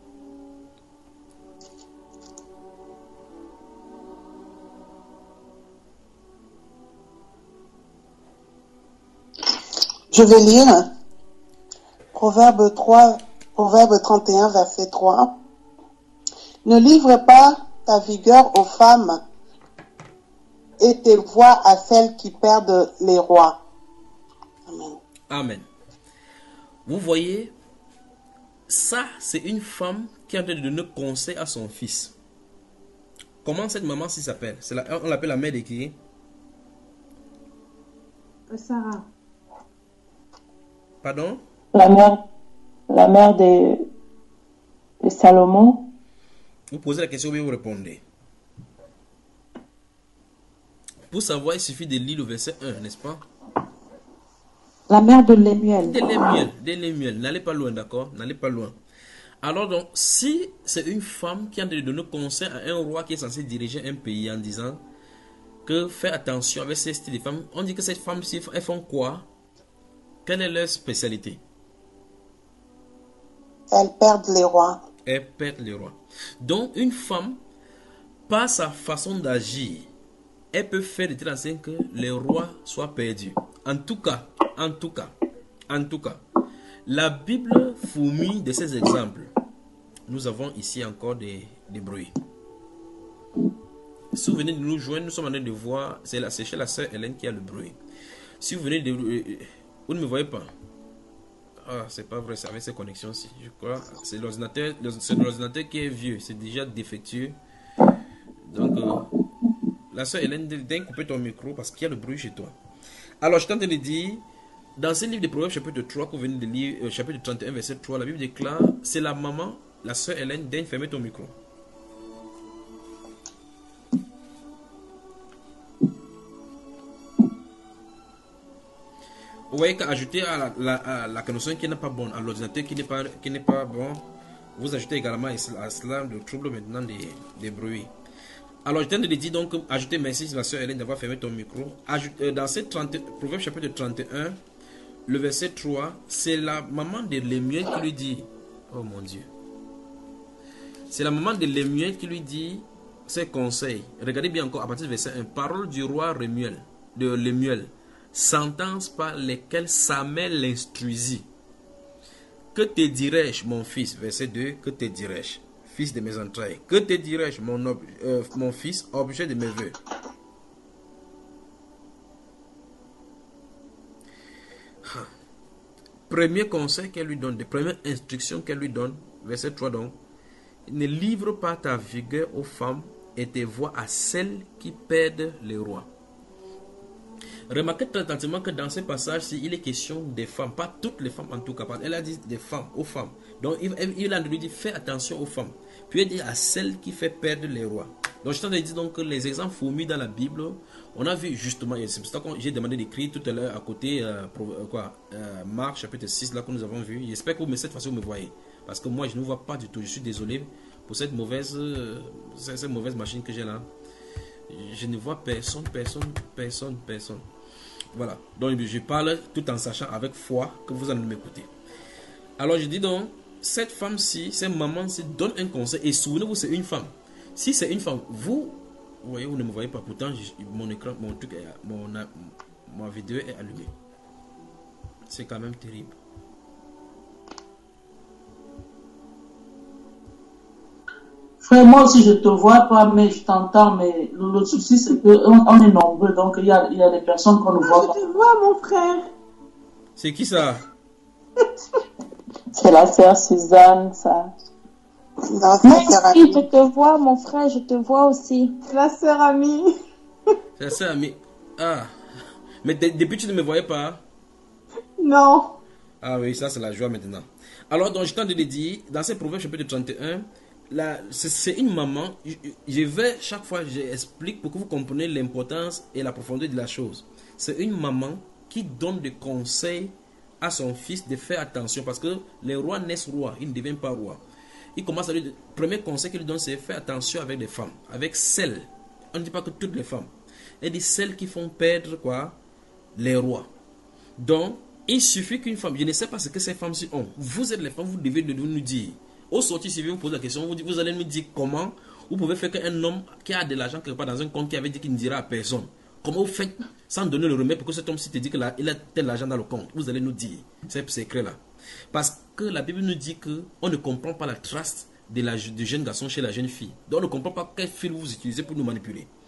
Je vais lire Proverbe 31, verset 3. Ne livre pas ta vigueur aux femmes et tes voix à celles qui perdent les rois. Amen. Amen. Vous voyez, ça, c'est une femme qui est en train de donner conseil à son fils. Comment cette maman s'appelle? On l'appelle la mère de qui? Sarah. Pardon? La mère de Salomon. Vous posez la question et vous répondez. Pour savoir, il suffit de lire le verset 1, n'est-ce pas? La mère de Lémuel. De Lémuel. N'allez pas loin, d'accord? N'allez pas loin. Alors donc, si c'est une femme qui a de donner conseil à un roi qui est censé diriger un pays en disant que fais attention avec ces styles de femmes, on dit que ces femmes-ci, elles font quoi? Quelle est leur spécialité? Elles perdent les rois. Elles perdent les rois. Donc, une femme, par sa façon d'agir, elle peut faire de telle sorte que les rois soient perdus. En tout cas, la Bible fourmille de ces exemples. Nous avons ici encore des bruits. Si vous venez de nous joindre, nous sommes en train de voir, c'est chez la sœur Hélène qui a le bruit. Si vous venez de... Vous ne me voyez pas? Ah, c'est pas vrai, c'est avec ces connexions-ci. Je crois c'est l'ordinateur qui est vieux, c'est déjà défectueux. Donc, la sœur Hélène, viens couper ton micro parce qu'il y a le bruit chez toi. Alors, je t'entends de dire, dans ce livre de Proverbes, chapitre 3, que vous venez de lire, chapitre 31, verset 3, la Bible déclare, c'est la maman, la sœur Hélène, viens fermer ton micro. Vous voyez qu'ajouter à la connexion qui n'est pas bonne, à l'ordinateur qui n'est pas bon, vous ajoutez également à cela le trouble maintenant des bruits. Alors je t'ai dit donc, ajouter merci la soeur Hélène d'avoir fermé ton micro. Dans ce Proverbe chapitre 31, le verset 3, c'est la maman de Lémuel qui lui dit, oh mon Dieu, c'est la maman de Lémuel qui lui dit ses conseils. Regardez bien encore à partir du verset 1, parole du roi de Lémuel. Sentence par lesquelles Samuel l'instruisit. Que te dirais-je, mon fils? Verset 2. Que te dirais-je, fils de mes entrailles? Que te dirais-je, mon fils, objet de mes voeux? Premier conseil qu'elle lui donne, de première instruction qu'elle lui donne, verset 3 donc. Ne livre pas ta vigueur aux femmes et tes voix à celles qui perdent les rois. Remarquez très attentivement que dans ce passage-ci, il est question des femmes, pas toutes les femmes en tout cas. Elle a dit des femmes, aux femmes. Donc il a lui dit fais attention aux femmes. Puis il dit à celles qui fait perdre les rois. Donc je t'en ai dit donc que les exemples fourmis dans la Bible, on a vu justement, c'est pour ça que j'ai demandé d'écrire tout à l'heure à côté, Marc chapitre 6, là que nous avons vu. J'espère que cette fois-ci vous me voyez. Parce que moi je ne vous vois pas du tout, je suis désolé pour cette mauvaise machine que j'ai là. Je ne vois personne. Voilà. Donc je parle tout en sachant avec foi que vous allez m'écouter. Alors je dis donc, cette femme-ci, cette maman-ci donne un conseil. Et souvenez-vous, c'est une femme. Si c'est une femme, vous voyez, vous ne me voyez pas. Pourtant, mon écran, ma vidéo est allumée. C'est quand même terrible. Frère, moi aussi je te vois pas, mais je t'entends, mais le souci c'est qu'on est nombreux, donc il y a des personnes qu'on ne voit pas. Je te vois, mon frère. C'est qui ça? C'est la sœur Suzanne, ça. Moi aussi, je te vois, mon frère, je te vois aussi. La sœur amie. C'est la sœur amie. Ah. Mais depuis tu ne me voyais pas? Non. Ah oui, ça c'est la joie maintenant. Alors, donc je t'en ai dit, dans ces Proverbes chapitre 31, c'est une maman. Je vais chaque fois, j'explique pour que vous compreniez l'importance et la profondeur de la chose. C'est une maman qui donne des conseils à son fils de faire attention parce que les rois naissent rois, ils ne deviennent pas rois. Il commence à lui, le premier conseil qu'il lui donne, c'est faire attention avec les femmes, avec celles. On ne dit pas que toutes les femmes. Elle dit celles qui font perdre quoi? Les rois. Donc, il suffit qu'une femme, je ne sais pas ce que ces femmes-ci ont. Vous êtes les femmes, vous devez nous dire. Au sortir, si vous posez la question, vous allez nous dire comment vous pouvez faire qu'un homme qui a de l'argent quelque part dans un compte qui avait dit qu'il ne dira à personne. Comment vous faites sans donner le remède pour que cet homme-ci te dit qu'il a tel argent dans le compte? Vous allez nous dire ce secret-là. Parce que la Bible nous dit qu'on ne comprend pas la trace du jeune garçon chez la jeune fille. Donc on ne comprend pas quel fil vous utilisez pour nous manipuler.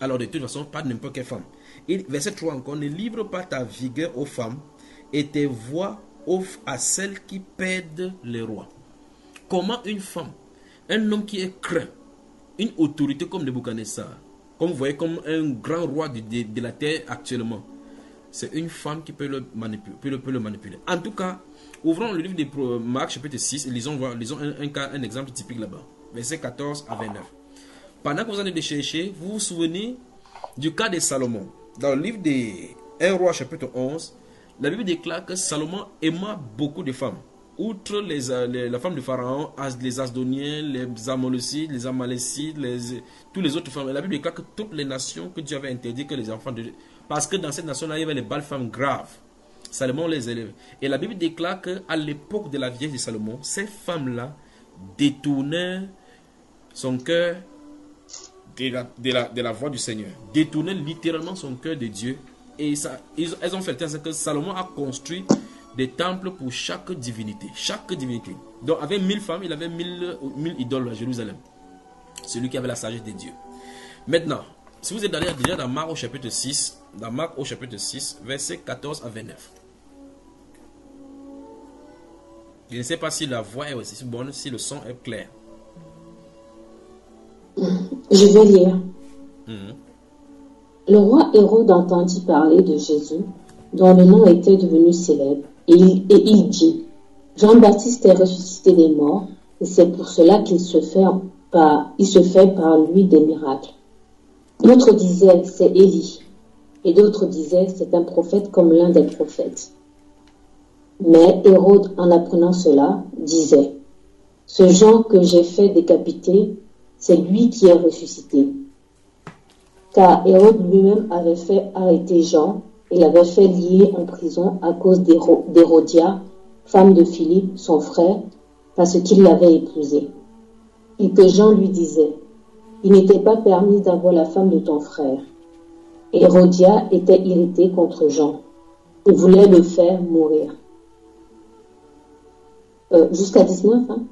Alors de toute façon, pas n'importe quelle femme. Et verset 3 encore, ne livre pas ta vigueur aux femmes et tes voix à celles qui perdent les rois. Comment une femme, un homme qui est craint, une autorité comme Nebuchadnezzar, comme vous voyez, comme un grand roi de la terre actuellement, c'est une femme qui peut le manipuler. En tout cas, ouvrons le livre de Marc chapitre 6 et lisons un exemple typique là-bas. Verset 14 à 29. Pendant que vous allez chercher, vous vous souvenez du cas de Salomon. Dans le livre de 1 roi chapitre 11, la Bible déclare que Salomon aima beaucoup de femmes. Outre la femme de Pharaon, les Asdoniens, les Amolécites, les Amalécites, tous les autres femmes. La Bible déclare que toutes les nations que Dieu avait interdit que les enfants de... Parce que dans cette nation-là, il y avait les belles femmes graves. Salomon les élève. Et la Bible déclare qu'à l'époque de la vieille de Salomon, ces femmes-là détournaient son cœur de la voix du Seigneur. Détournaient littéralement son cœur de Dieu. Et elles ont fait que Salomon a construit des temples pour chaque divinité. Donc avec 1000 femmes, il avait 1000 idoles à Jérusalem. Celui qui avait la sagesse de Dieu. Maintenant, si vous êtes déjà dans Marc au chapitre 6, versets 14 à 29. Je ne sais pas si la voix est aussi bonne, si le son est clair. Je vais lire. Le roi Hérode entendit parler de Jésus, dont le nom était devenu célèbre, et il dit, Jean-Baptiste est ressuscité des morts, et c'est pour cela qu'il se fait par lui des miracles. D'autres disaient, c'est Élie, et d'autres disaient, c'est un prophète comme l'un des prophètes. Mais Hérode, en apprenant cela, disait, ce Jean que j'ai fait décapiter, c'est lui qui est ressuscité. Car Hérode lui-même avait fait arrêter Jean et l'avait fait lier en prison à cause d'Hérodia, femme de Philippe, son frère, parce qu'il l'avait épousée. Et que Jean lui disait, il n'était pas permis d'avoir la femme de ton frère. Hérodia était irritée contre Jean et voulait le faire mourir. Jusqu'à 19, hein?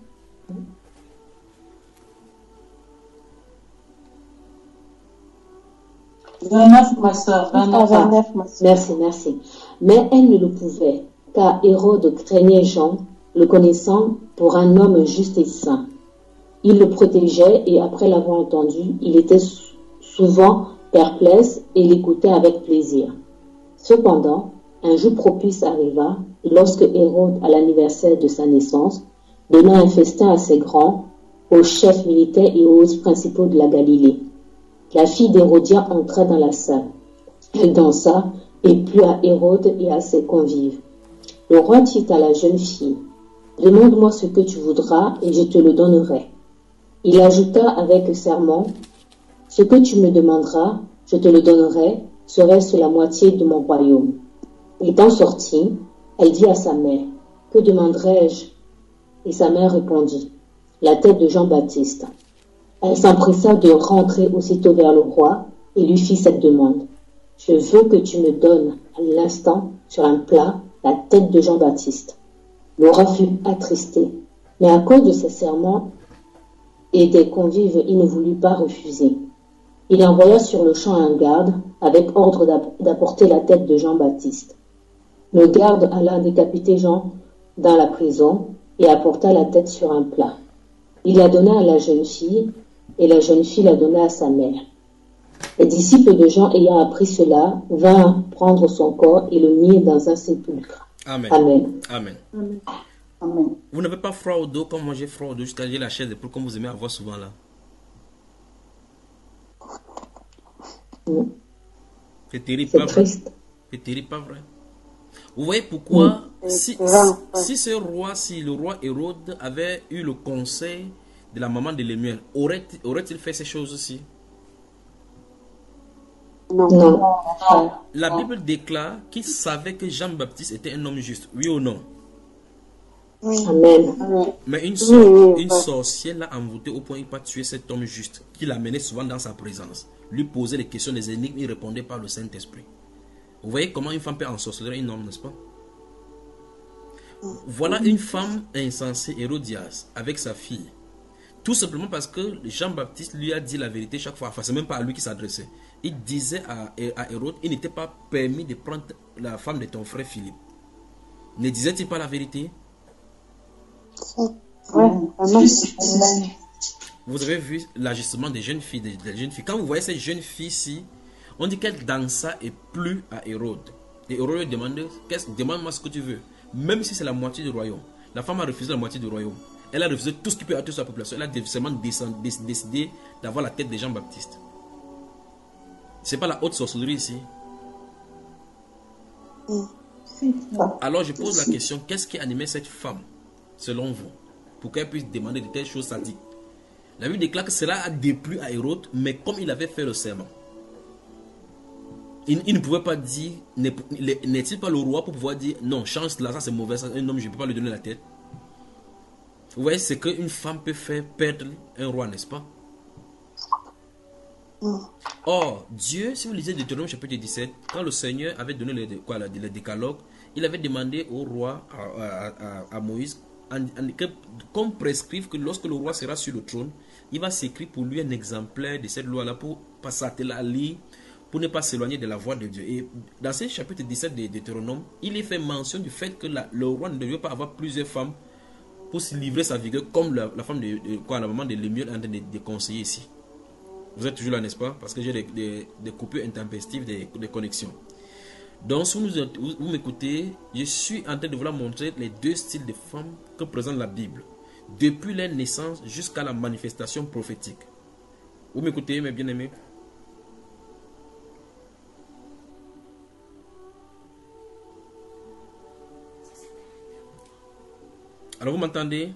Ma soeur, 29. Merci. Mais elle ne le pouvait, car Hérode craignait Jean, le connaissant pour un homme juste et saint. Il le protégeait et après l'avoir entendu, il était souvent perplexe et l'écoutait avec plaisir. Cependant, un jour propice arriva, lorsque Hérode, à l'anniversaire de sa naissance, donna un festin assez grand aux chefs militaires et aux principaux de la Galilée. La fille d'Hérodia entra dans la salle. Elle dansa et plut à Hérode et à ses convives. Le roi dit à la jeune fille, « Demande-moi ce que tu voudras et je te le donnerai. » Il ajouta avec serment, « Ce que tu me demanderas, je te le donnerai, serait-ce la moitié de mon royaume. » Étant sortie, elle dit à sa mère, « Que demanderai-je » Et sa mère répondit, « La tête de Jean-Baptiste. » Elle s'empressa de rentrer aussitôt vers le roi et lui fit cette demande. « Je veux que tu me donnes à l'instant sur un plat la tête de Jean-Baptiste. » Le roi fut attristé, mais à cause de ses serments et des convives, il ne voulut pas refuser. Il envoya sur le champ un garde avec ordre d'apporter la tête de Jean-Baptiste. Le garde alla décapiter Jean dans la prison et apporta la tête sur un plat. Il la donna à la jeune fille et la jeune fille la donna à sa mère. Les disciples de Jean ayant appris cela vinrent prendre son corps et le mirent dans un sépulcre. Amen. Amen. Vous n'avez pas froid au dos comme moi j'ai froid au dos jusqu'à la chaise d'épaule comme vous aimez avoir souvent là. C'est terrible, pas vrai? C'est terrible, pas vrai? Vous voyez pourquoi si le roi Hérode avait eu le conseil de la maman de Lémuel, aurait-il fait ces choses aussi? Non. La Bible déclare qu'il savait que Jean-Baptiste était un homme juste, oui ou non? Amen. Mais une sorcière l'a envoûté au point il n'a pas tué cet homme juste, qui l'amenait souvent dans sa présence, lui posait des questions, des énigmes, il répondait par le Saint-Esprit. Vous voyez comment une femme peut ensorceler un homme, n'est-ce pas? Voilà une femme insensée, Hérodias, avec sa fille, Tout simplement parce que Jean-Baptiste lui a dit la vérité chaque fois. Enfin, c'est même pas à lui qui s'adressait. Il disait à Hérode, il n'était pas permis de prendre la femme de ton frère Philippe. Ne disait-il pas la vérité? Vous avez vu l'agissement des jeunes filles, des jeunes filles. Quand vous voyez ces jeunes filles-ci, on dit qu'elle dansa et plut à Hérode. Et Hérode lui demandait, demande-moi ce que tu veux. Même si c'est la moitié du royaume. La femme a refusé la moitié du royaume. Elle a refusé tout ce qui peut attirer sur la population. Elle a seulement décidé d'avoir la tête de Jean-Baptiste. C'est pas la haute sorcellerie ici. Alors je pose la question, qu'est-ce qui animait cette femme, selon vous, pour qu'elle puisse demander de telles choses sadiques? La Bible déclare que cela a déplu à Hérode, mais comme il avait fait le serment, il ne pouvait pas dire, n'est-il pas le roi pour pouvoir dire, non, change là, ça c'est mauvais, ça, un homme, je ne peux pas lui donner la tête. Vous voyez, c'est qu'une femme peut faire perdre un roi, n'est-ce pas? Or, Dieu, si vous lisez Deutéronome chapitre 17, quand le Seigneur avait donné le décalogue, il avait demandé au roi, à Moïse, qu'on prescrive que lorsque le roi sera sur le trône, il va s'écrire pour lui un exemplaire de cette loi-là pour pas s'atteler à lire, pour ne pas s'éloigner de la voix de Dieu. Et dans ce chapitre 17 de Deutéronome, il est fait mention du fait que le roi ne devait pas avoir plusieurs femmes pour se livrer sa vigueur, comme la femme la maman de Lémuel est en train de conseiller ici. Vous êtes toujours là, n'est-ce pas? Parce que j'ai des coupures intempestives de connexion. Donc, si vous m'écoutez, je suis en train de vous montrer les deux styles de femmes que présente la Bible, depuis leur naissance jusqu'à la manifestation prophétique. Vous m'écoutez, mes bien-aimés? Alors, vous m'entendez?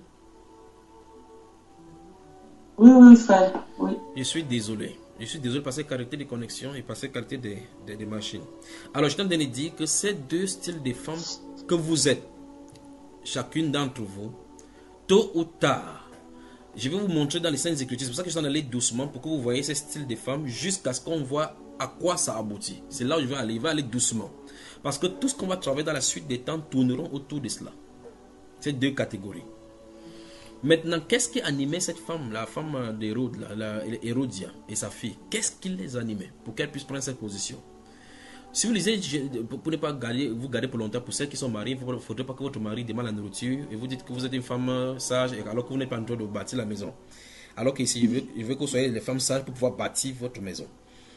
Oui, frère. Oui. Je suis désolé. Je suis désolé par cette qualité de connexion et par cette qualité des machines. Alors, je t'en ai dit que ces deux styles de femmes que vous êtes, chacune d'entre vous, tôt ou tard, je vais vous montrer dans les Saintes Écritures. C'est pour ça que je suis en allé doucement pour que vous voyez ces styles de femmes jusqu'à ce qu'on voit à quoi ça aboutit. C'est là où je vais aller. Il va aller doucement. Parce que tout ce qu'on va travailler dans la suite des temps tourneront autour de cela. Ces deux catégories. Maintenant, qu'est-ce qui animait cette femme, la femme d'Hérode, Hérodia et sa fille? Qu'est-ce qui les animait pour qu'elle puisse prendre cette position? Si vous lisez, pour ne pas vous garder pour longtemps, pour celles qui sont mariées, il ne faudrait pas que votre mari demande la nourriture et vous dites que vous êtes une femme sage alors que vous n'êtes pas en train de bâtir la maison. Alors qu'ici, je veux que vous soyez les femmes sages pour pouvoir bâtir votre maison.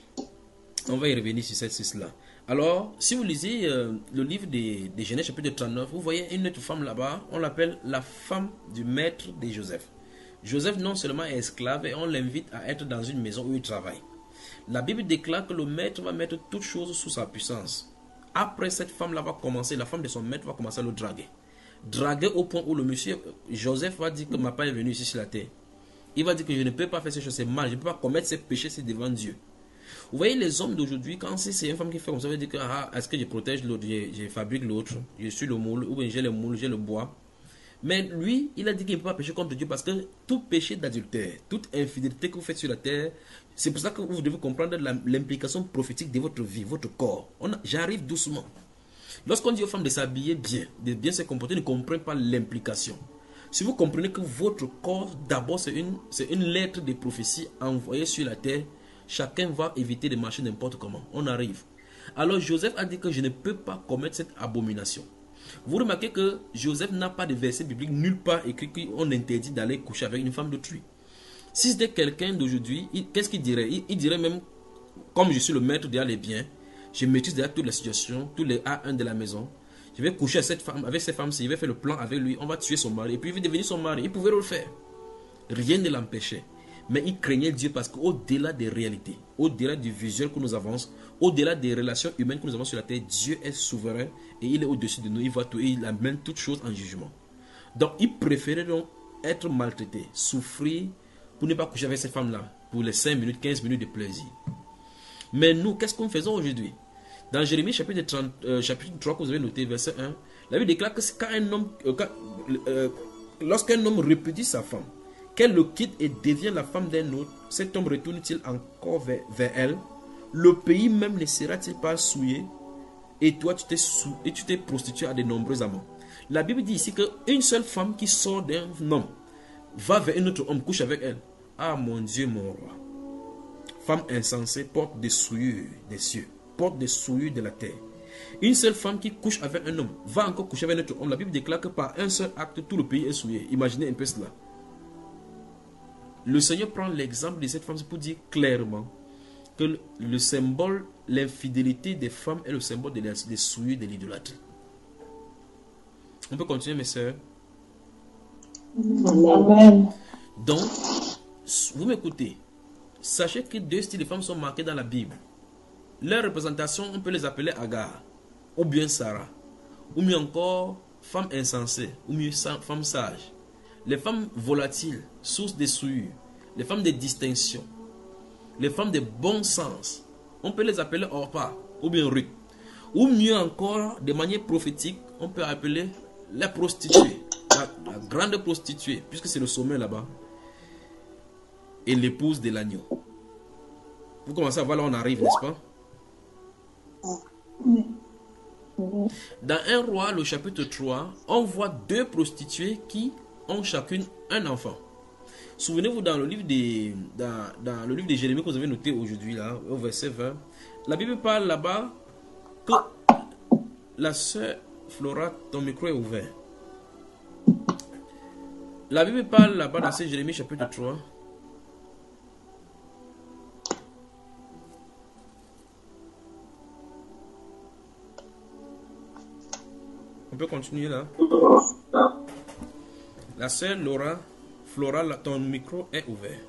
On va y revenir sur cela. Alors, si vous lisez le livre des Genèse chapitre 39, vous voyez une autre femme là-bas, on l'appelle la femme du maître de Joseph. Joseph non seulement est esclave et on l'invite à être dans une maison où il travaille. La Bible déclare que le maître va mettre toutes choses sous sa puissance. Après, cette femme-là va commencer, la femme de son maître va commencer à le draguer. Draguer au point où le monsieur, Joseph va dire que ma part est venue ici sur la terre. Il va dire que je ne peux pas faire ces choses, c'est mal, je ne peux pas commettre ces péchés, c'est devant Dieu. Vous voyez les hommes d'aujourd'hui, quand c'est une femme qui fait comme ça, veut dire que est-ce que je protège l'autre, je fabrique l'autre, je suis le moule, ou bien j'ai le moule, j'ai le bois. Mais lui, il a dit qu'il ne peut pas pécher contre Dieu parce que tout péché d'adultère, toute infidélité que vous faites sur la terre, c'est pour ça que vous devez comprendre l'implication prophétique de votre vie, votre corps. J'arrive doucement. Lorsqu'on dit aux femmes de s'habiller bien, de bien se comporter, ne comprenez pas l'implication. Si vous comprenez que votre corps, d'abord, c'est une lettre de prophétie envoyée sur la terre, chacun va éviter de marcher n'importe comment. On arrive. Alors Joseph a dit que je ne peux pas commettre cette abomination. Vous remarquez que Joseph n'a pas de verset biblique nulle part écrit qu'on interdit d'aller coucher avec une femme d'autrui. Si c'était quelqu'un d'aujourd'hui, qu'est-ce qu'il dirait? Il dirait même, comme je suis le maître derrière les biens, je maîtrise derrière toute la situation, tous les A1 de la maison, je vais coucher avec cette femme, je vais faire le plan avec lui, on va tuer son mari, et puis il va devenir son mari. Il pouvait le faire. Rien ne l'empêchait. Mais il craignait Dieu parce qu'au-delà des réalités, au-delà du visuel que nous avons, au-delà des relations humaines que nous avons sur la terre, Dieu est souverain et il est au-dessus de nous, il voit tout et il amène toutes choses en jugement. Donc il préférait donc être maltraité, souffrir pour ne pas coucher avec cette femme-là, pour les 5 minutes, 15 minutes de plaisir. Mais nous, qu'est-ce qu'on faisait aujourd'hui? Dans Jérémie chapitre 3 que vous avez noté, verset 1, la Bible déclare que lorsqu'un homme répudie sa femme, qu'elle le quitte et devient la femme d'un autre, cet homme retourne-t-il encore vers elle? Le pays même ne sera-t-il pas souillé? Et toi, tu t'es prostitué à de nombreux amants. La Bible dit ici qu'une seule femme qui sort d'un homme, va vers un autre homme, couche avec elle. Ah mon Dieu, mon roi. Femme insensée porte des souillures des cieux, porte des souillures de la terre. Une seule femme qui couche avec un homme va encore coucher avec un autre homme. La Bible déclare que par un seul acte, tout le pays est souillé. Imaginez un peu cela. Le Seigneur prend l'exemple de cette femme pour dire clairement que le symbole, l'infidélité des femmes est le symbole des souillures de l'idolâtrie. On peut continuer, mes sœurs? Amen. Donc, vous m'écoutez. Sachez que deux styles de femmes sont marqués dans la Bible. Leurs représentations, on peut les appeler Agar, ou bien Sarah, ou mieux encore femme insensée, ou mieux femme sage. Les femmes volatiles, source de souillure, les femmes de distinction, les femmes de bon sens, on peut les appeler Orpa, ou bien Ruth. Ou mieux encore, de manière prophétique, on peut appeler la prostituée, la grande prostituée, puisque c'est le sommet là-bas, et l'épouse de l'agneau. Vous commencez à voir là où on arrive, n'est-ce pas? Dans 1 Roi, le chapitre 3, on voit deux prostituées qui ont chacune un enfant. Souvenez-vous dans le livre de Jérémie que vous avez noté aujourd'hui, là, au verset 20, la Bible parle là-bas que la sœur Flora, ton micro est ouvert. La Bible parle là-bas dans Jérémie chapitre 3. On peut continuer là. La sœur Flora, ton micro est ouvert.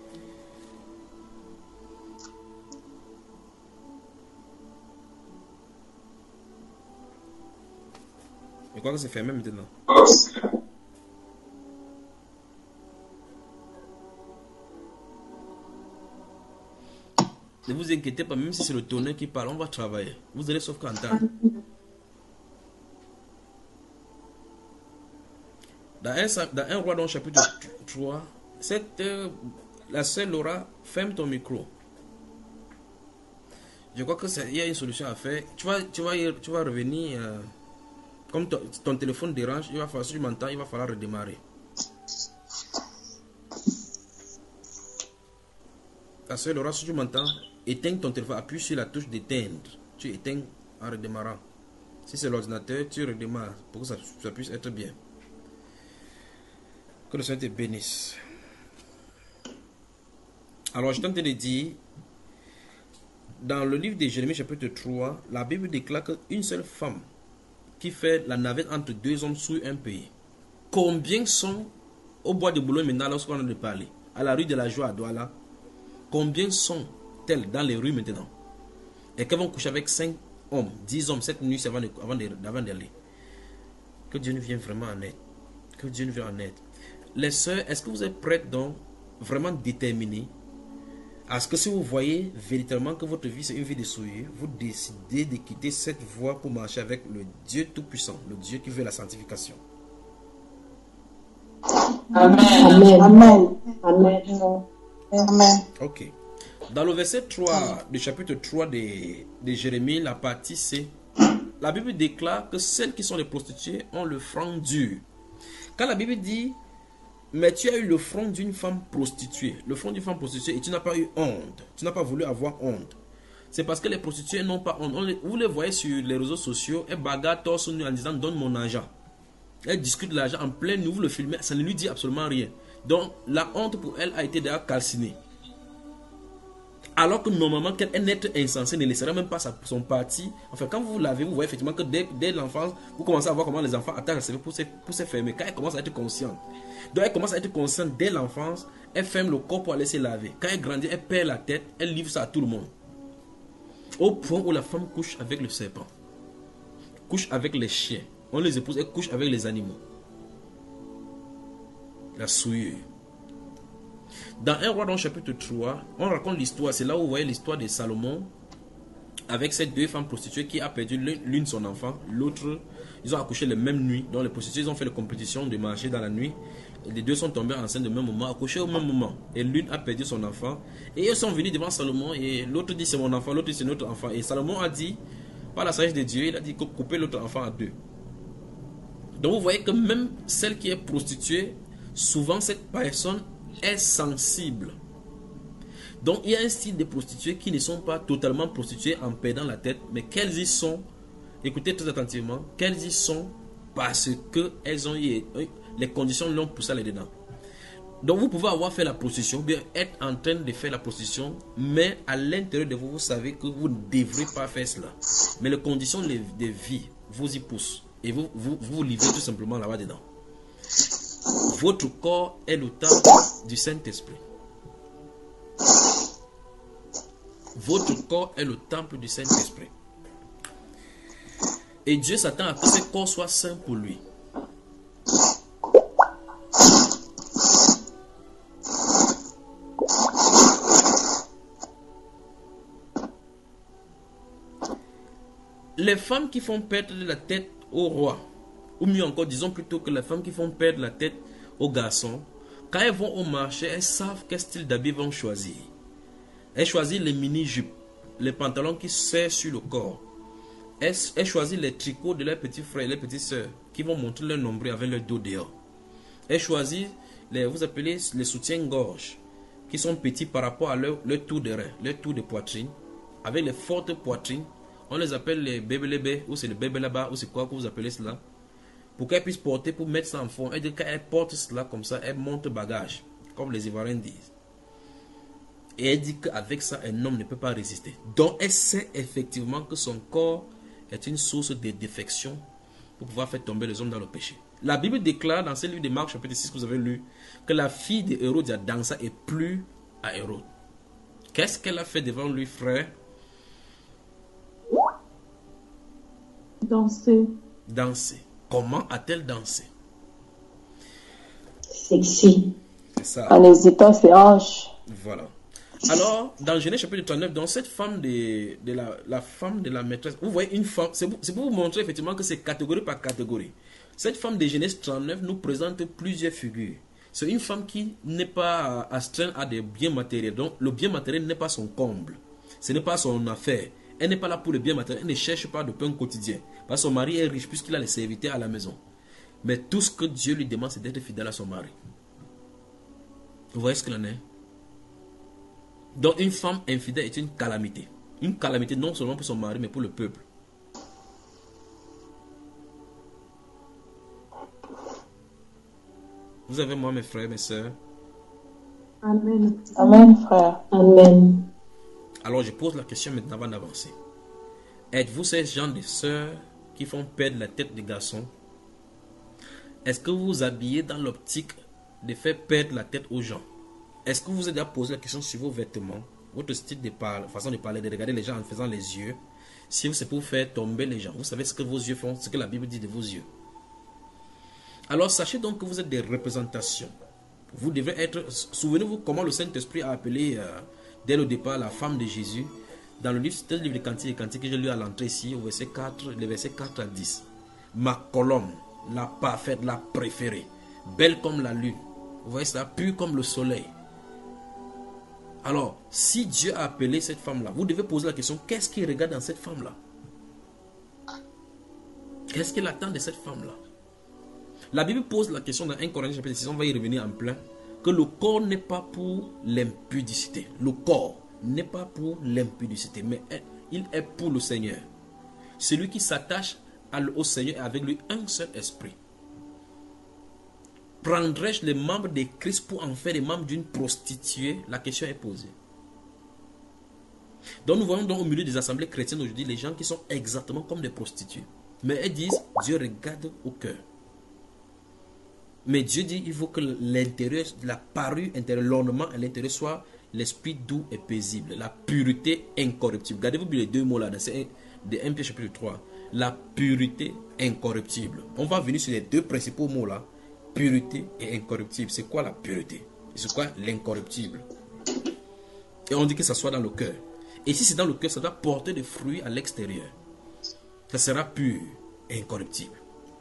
Je crois que c'est fermé maintenant. Ne vous inquiétez pas, même si c'est le tonnerre qui parle, on va travailler. Vous allez sauf qu'entendre. Dans 1 Roi, dans le chapitre 3, la sœur Laura, ferme ton micro. Je crois qu'il y a une solution à faire. Tu vas revenir. Comme ton téléphone dérange, il va falloir, si tu m'entends, il va falloir redémarrer. La sœur Laura, si tu m'entends, éteins ton téléphone, appuie sur la touche d'éteindre. Tu éteins en redémarrant. Si c'est l'ordinateur, tu redémarres pour que ça puisse être bien. Que le Seigneur te bénisse. Alors, je t'entends de dire, dans le livre de Jérémie chapitre 3, la Bible déclare qu'une seule femme qui fait la navette entre deux hommes sur un pays. Combien sont au bois de Boulogne maintenant, lorsqu'on a de parler, à la rue de la Joie à Douala, combien sont-elles dans les rues maintenant? Et qu'elles vont coucher avec 5 hommes, 10 hommes, 7 nuits avant d'aller. Que Dieu nous vienne vraiment en aide. Que Dieu nous vienne en aide. Les sœurs, est-ce que vous êtes prêtes donc vraiment déterminées à ce que si vous voyez véritablement que votre vie c'est une vie de souillure, vous décidez de quitter cette voie pour marcher avec le Dieu Tout-Puissant, le Dieu qui veut la sanctification? Amen. Amen. Amen. Amen. Ok. Dans le verset 3 du chapitre 3 de Jérémie, la partie C, la Bible déclare que celles qui sont les prostituées ont le front dur. Quand la Bible dit mais tu as eu le front d'une femme prostituée. Le front d'une femme prostituée et tu n'as pas eu honte. Tu n'as pas voulu avoir honte. C'est parce que les prostituées n'ont pas honte. Vous les voyez sur les réseaux sociaux. Elles bagarrent torse nu en disant donne mon argent. Elles discutent de l'argent en plein nu. Vous le filmez. Ça ne lui dit absolument rien. Donc la honte pour elle a été déjà calcinée. Alors que normalement, un être insensé ne laisserait même pas son parti. Enfin, quand vous l'avez, vous voyez effectivement que dès l'enfance, vous commencez à voir comment les enfants attaquent le cerveau pour se fermer. Quand elle commence à être consciente. Donc, elle commence à être consciente dès l'enfance. Elle ferme le corps pour aller se laver. Quand elle grandit, elle perd la tête. Elle livre ça à tout le monde. Au point où la femme couche avec le serpent. Couche avec les chiens. On les épouse, elle couche avec les animaux. La souillure. Dans 1 Roi, dans le chapitre 3, on raconte l'histoire. C'est là où vous voyez l'histoire de Salomon avec ces deux femmes prostituées qui a perdu l'une son enfant, l'autre, ils ont accouché les mêmes nuits. Donc les prostituées ont fait la compétition de marcher dans la nuit. Les deux sont tombées enceintes au même moment, accouchées au même moment. Et l'une a perdu son enfant. Et ils sont venus devant Salomon et l'autre dit c'est mon enfant, l'autre dit c'est notre enfant. Et Salomon a dit, par la sagesse de Dieu, il a dit couper l'autre enfant à deux. Donc vous voyez que même celle qui est prostituée, souvent cette personne est sensible. Donc il y a un style de prostituées qui ne sont pas totalement prostituées en perdant la tête, mais qu'elles y sont, écoutez très attentivement, qu'elles y sont parce qu'elles ont eu, les conditions l'ont poussé à aller dedans. Donc vous pouvez avoir fait la prostitution, ou bien être en train de faire la prostitution, mais à l'intérieur de vous, vous savez que vous ne devrez pas faire cela. Mais les conditions de vie vous y poussent et vous livrez tout simplement là-bas dedans. Votre corps est le temple du Saint-Esprit. Votre corps est le temple du Saint-Esprit. Et Dieu s'attend à ce que ce corps soit saint pour lui. Les femmes qui font perdre la tête au roi, ou mieux encore, disons plutôt que les femmes qui font perdre la tête aux garçons, quand elles vont au marché, elles savent quel style d'habit vont choisir. Elles choisissent les mini-jupes, les pantalons qui serrent sur le corps. Elles choisissent les tricots de leurs petits frères et leurs petites sœurs qui vont montrer leur nombril avec leur dos dehors. Elles choisissent vous appelez les soutiens-gorge qui sont petits par rapport à leur tour de rein, leur tour de poitrine, avec les fortes poitrines. On les appelle les bébé ou c'est le bébé là-bas ou c'est quoi que vous appelez cela. Pour qu'elles puissent porter, pour mettre ça en fond. Et quand elles portent cela comme ça, elles montent bagage, comme les Ivoiriens disent. Et elle dit qu'avec ça, un homme ne peut pas résister. Donc elle sait effectivement que son corps est une source de défection pour pouvoir faire tomber les hommes dans le péché. La Bible déclare dans ce livre de Marc chapitre 6 que vous avez lu, que la fille d'Hérode a dansé et plu à Hérode. Qu'est-ce qu'elle a fait devant lui, frère? Danser. Danser. Comment a-t-elle dansé? Sexy. C'est ça. En hésitant ses hanches. Voilà. Alors, dans Genèse chapitre 39, dans cette femme la femme de la maîtresse, vous voyez une femme, c'est pour vous montrer effectivement que c'est catégorie par catégorie. Cette femme de Genèse 39 nous présente plusieurs figures. C'est une femme qui n'est pas astreinte à des biens matériels. Donc, le bien matériel n'est pas son comble. Ce n'est pas son affaire. Elle n'est pas là pour le bien matériel. Elle ne cherche pas de pain quotidien. Parce que son mari est riche puisqu'il a les serviteurs à la maison. Mais tout ce que Dieu lui demande, c'est d'être fidèle à son mari. Vous voyez ce qu'il en est? Donc, une femme infidèle est une calamité. Une calamité non seulement pour son mari, mais pour le peuple. Vous avez moi, mes frères, mes sœurs. Amen. Amen, frère. Amen. Alors, je pose la question maintenant avant d'avancer. Êtes-vous ces gens de sœurs qui font perdre la tête des garçons? Est-ce que vous vous habillez dans l'optique de faire perdre la tête aux gens? Est-ce que vous vous êtes déjà posé la question sur vos vêtements, votre style de parler, façon de parler, de regarder les gens en faisant les yeux? Si c'est pour faire tomber les gens, vous savez ce que vos yeux font, ce que la Bible dit de vos yeux. Alors sachez donc que vous êtes des représentations. Vous devez être, souvenez-vous comment le Saint-Esprit a appelé dès le départ la femme de Jésus. Dans le livre de Cantiques que j'ai lu à l'entrée ici, au verset 4, les versets 4 à 10. Ma colonne, la parfaite, la préférée, belle comme la lune. Vous voyez ça, pure comme le soleil. Alors, si Dieu a appelé cette femme-là, vous devez poser la question, qu'est-ce qu'il regarde dans cette femme-là? Qu'est-ce qu'il attend de cette femme-là? La Bible pose la question dans 1 Corinthiens chapitre 6, on va y revenir en plein, que le corps n'est pas pour l'impudicité. Le corps n'est pas pour l'impudicité, mais il est pour le Seigneur. Celui qui s'attache au Seigneur et avec lui un seul esprit. Prendrais-je les membres de Christ pour en faire les membres d'une prostituée? La question est posée. Donc nous voyons donc au milieu des assemblées chrétiennes aujourd'hui les gens qui sont exactement comme des prostituées. Mais elles disent, Dieu regarde au cœur. Mais Dieu dit, il faut que l'intérieur, la parure intérieure, l'ornement à l'intérieur soit l'esprit doux et paisible, la pureté incorruptible. Regardez-vous bien les deux mots là, c'est de 1 Pierre chapitre 3. La pureté incorruptible. On va venir sur les deux principaux mots là. Pureté et incorruptible. C'est quoi la pureté? C'est quoi l'incorruptible? Et on dit que ça soit dans le cœur. Et si c'est dans le cœur, ça doit porter des fruits à l'extérieur. Ça sera pur et incorruptible.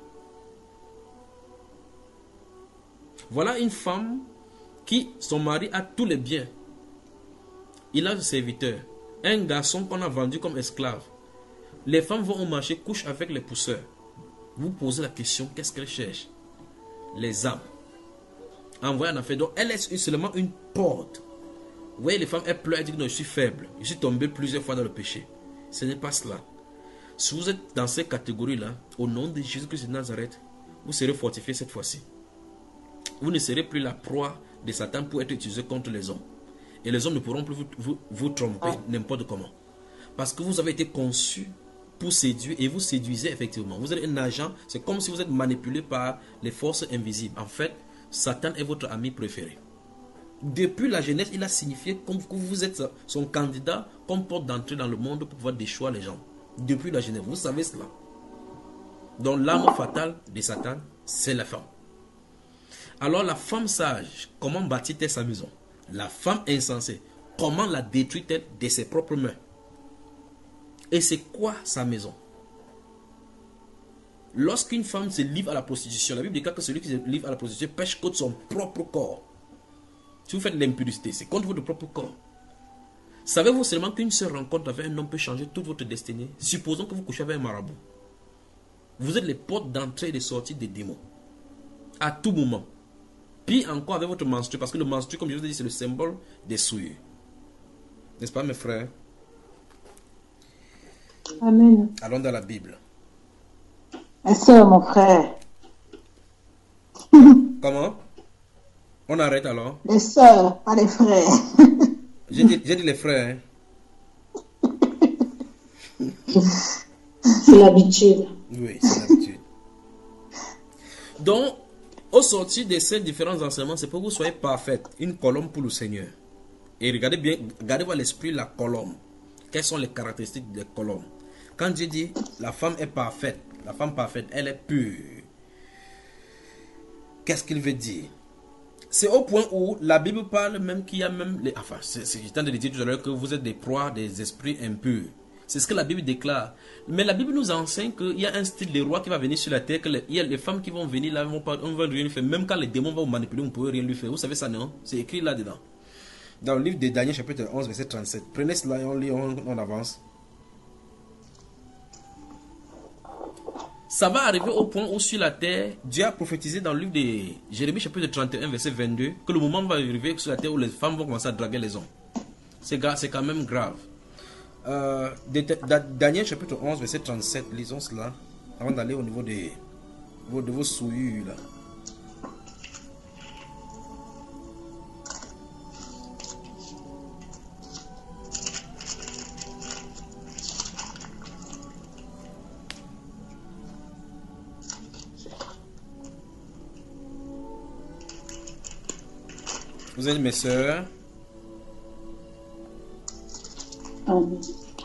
Voilà une femme qui, son mari a tous les biens. Il a des serviteurs. Un garçon qu'on a vendu comme esclave. Les femmes vont au marché, couchent avec les pousseurs. Vous posez la question, qu'est-ce qu'elles cherchent? Les âmes. envoyée en enfer. Donc elle est seulement une porte. Vous voyez, les femmes, elles pleurent, elles disent non, je suis faible. Je suis tombé plusieurs fois dans le péché. Ce n'est pas cela. Si vous êtes dans ces catégories-là, au nom de Jésus-Christ de Nazareth, vous serez fortifiés cette fois-ci. Vous ne serez plus la proie de Satan pour être utilisé contre les hommes. Et les hommes ne pourront plus vous tromper n'importe comment. Parce que vous avez été conçus pour séduire et vous séduisez effectivement. Vous êtes un agent, c'est comme si vous êtes manipulé par les forces invisibles. En fait, Satan est votre ami préféré. Depuis la jeunesse, il a signifié que vous êtes son candidat comme porte d'entrée dans le monde pour pouvoir déchoir les gens. Depuis la jeunesse, vous savez cela. Donc l'arme fatale de Satan, c'est la femme. Alors la femme sage, comment bâtit-elle sa maison? La femme insensée, comment la détruit-elle de ses propres mains? Et c'est quoi sa maison? Lorsqu'une femme se livre à la prostitution, la Bible dit que celui qui se livre à la prostitution pêche contre son propre corps. Si vous faites l'impudicité, c'est contre votre propre corps. Savez-vous seulement qu'une seule rencontre avec un homme peut changer toute votre destinée? Supposons que vous couchez avec un marabout. Vous êtes les portes d'entrée et de sortie des démons. À tout moment. Puis encore avec votre menstru, parce que le menstru, comme je vous ai dit, c'est le symbole des souillures. N'est-ce pas, mes frères? Amen. Allons dans la Bible. Ma soeur, mon frère. Comment? On arrête alors? Les sœurs, pas les frères. J'ai dit les frères. Hein? C'est l'habitude. Oui, c'est l'habitude. Donc, au sortir de ces différents enseignements, c'est pour que vous soyez parfaite, une colombe pour le Seigneur. Et regardez bien, gardez-vous à l'esprit la colombe. Quelles sont les caractéristiques des colombes? Quand Dieu dit la femme est parfaite, la femme parfaite, elle est pure. Qu'est-ce qu'il veut dire? C'est au point où la Bible parle même qu'il y a même les... Enfin, j'étais de dire tout à l'heure que vous êtes des proies des esprits impurs. C'est ce que la Bible déclare. Mais la Bible nous enseigne qu'il y a un style de roi qui va venir sur la terre, il y a les femmes qui vont venir là, on va rien lui faire. Même quand les démons vont vous manipuler, on ne peut rien lui faire. Vous savez ça, non? C'est écrit là-dedans. Dans le livre de Daniel, chapitre 11, verset 37. Prenez cela et on lit, on avance. Ça va arriver au point où sur la terre, Dieu a prophétisé dans le livre de Jérémie chapitre 31 verset 22 que le moment va arriver sur la terre où les femmes vont commencer à draguer les hommes. C'est quand même grave. Daniel chapitre 11 verset 37, lisons cela avant d'aller au niveau de vos souillures là. Vous êtes mes sœurs. Amen.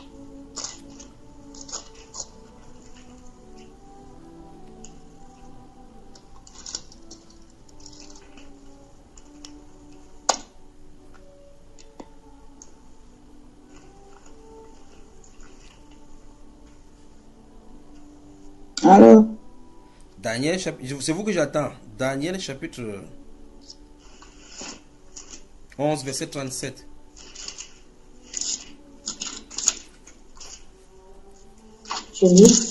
Alors, Daniel chapitre, c'est vous que j'attends. Daniel chapitre 11 verset 37. Je lis.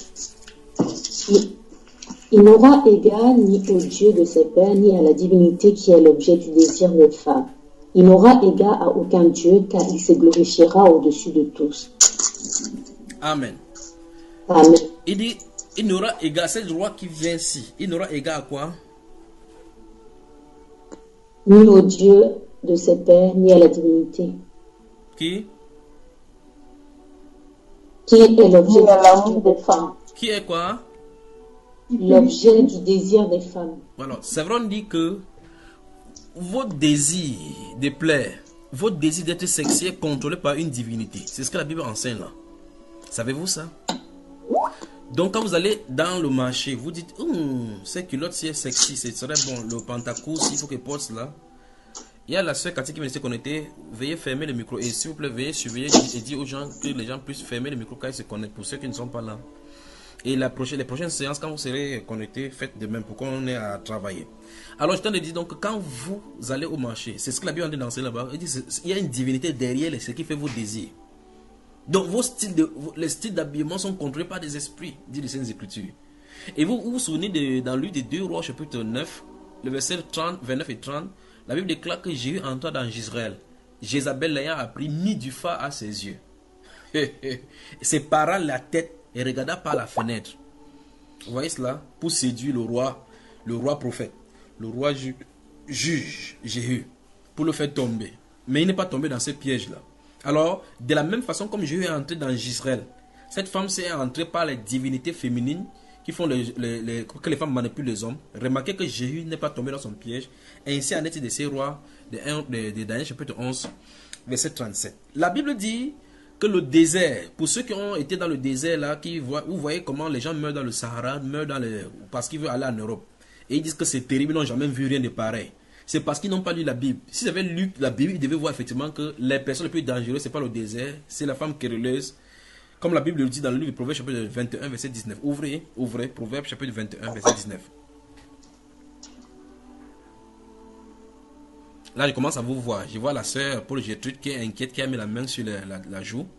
Il n'aura égard ni au Dieu de ses pères, ni à la divinité qui est l'objet du désir des femmes. Il n'aura égard à aucun Dieu, car il se glorifiera au-dessus de tous. Amen. Amen. Il dit, il n'aura égard, c'est le roi qui vient ici. Il n'aura égard à quoi? Ni au Dieu de ses pères, ni à la divinité. Qui est l'objet de l'amour des femmes. Qui est quoi? L'objet du désir des femmes. Alors, c'est vrai, on dit que votre désir de plaire, votre désir d'être sexy est contrôlé par une divinité. C'est ce que la Bible enseigne là. Savez-vous ça? Donc quand vous allez dans le marché, vous dites, ces culottes c'est sexy, ce serait bon, le pantacourt, il faut qu'il porte cela. Il y a la soeur Cathy qui vient de se connecter. Veuillez fermer le micro. Et s'il vous plaît, veuillez surveiller et dire aux gens que les gens puissent fermer le micro quand ils se connectent. Pour ceux qui ne sont pas là. Et les prochaines séances, quand vous serez connectés, faites de même pour qu'on ait à travailler. Alors, je t'en ai dit donc, quand vous allez au marché, c'est ce que la Bible a dit là-bas. Il y a une divinité derrière ce qui fait vos désirs. Donc, les styles d'habillement sont contrôlés par des esprits, dit les Saintes Écritures. Et vous vous souvenez dans le livre des 2 Rois, chapitre 9, le verset 30, 29 et 30, la Bible déclare que Jéhu entra dans Israël. Jézabel l'ayant appris, mit du feu à ses yeux. Sépara la tête et regarda par la fenêtre. Vous voyez cela? Pour séduire le roi prophète, le roi juge Jéhu, pour le faire tomber. Mais il n'est pas tombé dans ce piège-là. Alors, de la même façon comme Jéhu est entré dans Israël, cette femme s'est entrée par les divinités féminines qui font que les femmes manipulent les hommes. Remarquez que Jéhu n'est pas tombé dans son piège. Ainsi en est de ces rois de Daniel chapitre 11, verset 37. La Bible dit que le désert, pour ceux qui ont été dans le désert là, vous voyez comment les gens meurent dans le Sahara, parce qu'ils veulent aller en Europe. Et ils disent que c'est terrible, ils n'ont jamais vu rien de pareil. C'est parce qu'ils n'ont pas lu la Bible. S'ils avaient lu la Bible, ils devaient voir effectivement que les personnes les plus dangereuses, ce n'est pas le désert, c'est la femme querelleuse. Comme la Bible le dit dans le livre de Proverbes chapitre 21, verset 19. Ouvrez, Proverbes chapitre 21, verset 19. Là, je commence à vous voir. Je vois la sœur Paul Gertrude qui est inquiète, qui a mis la main sur la joue.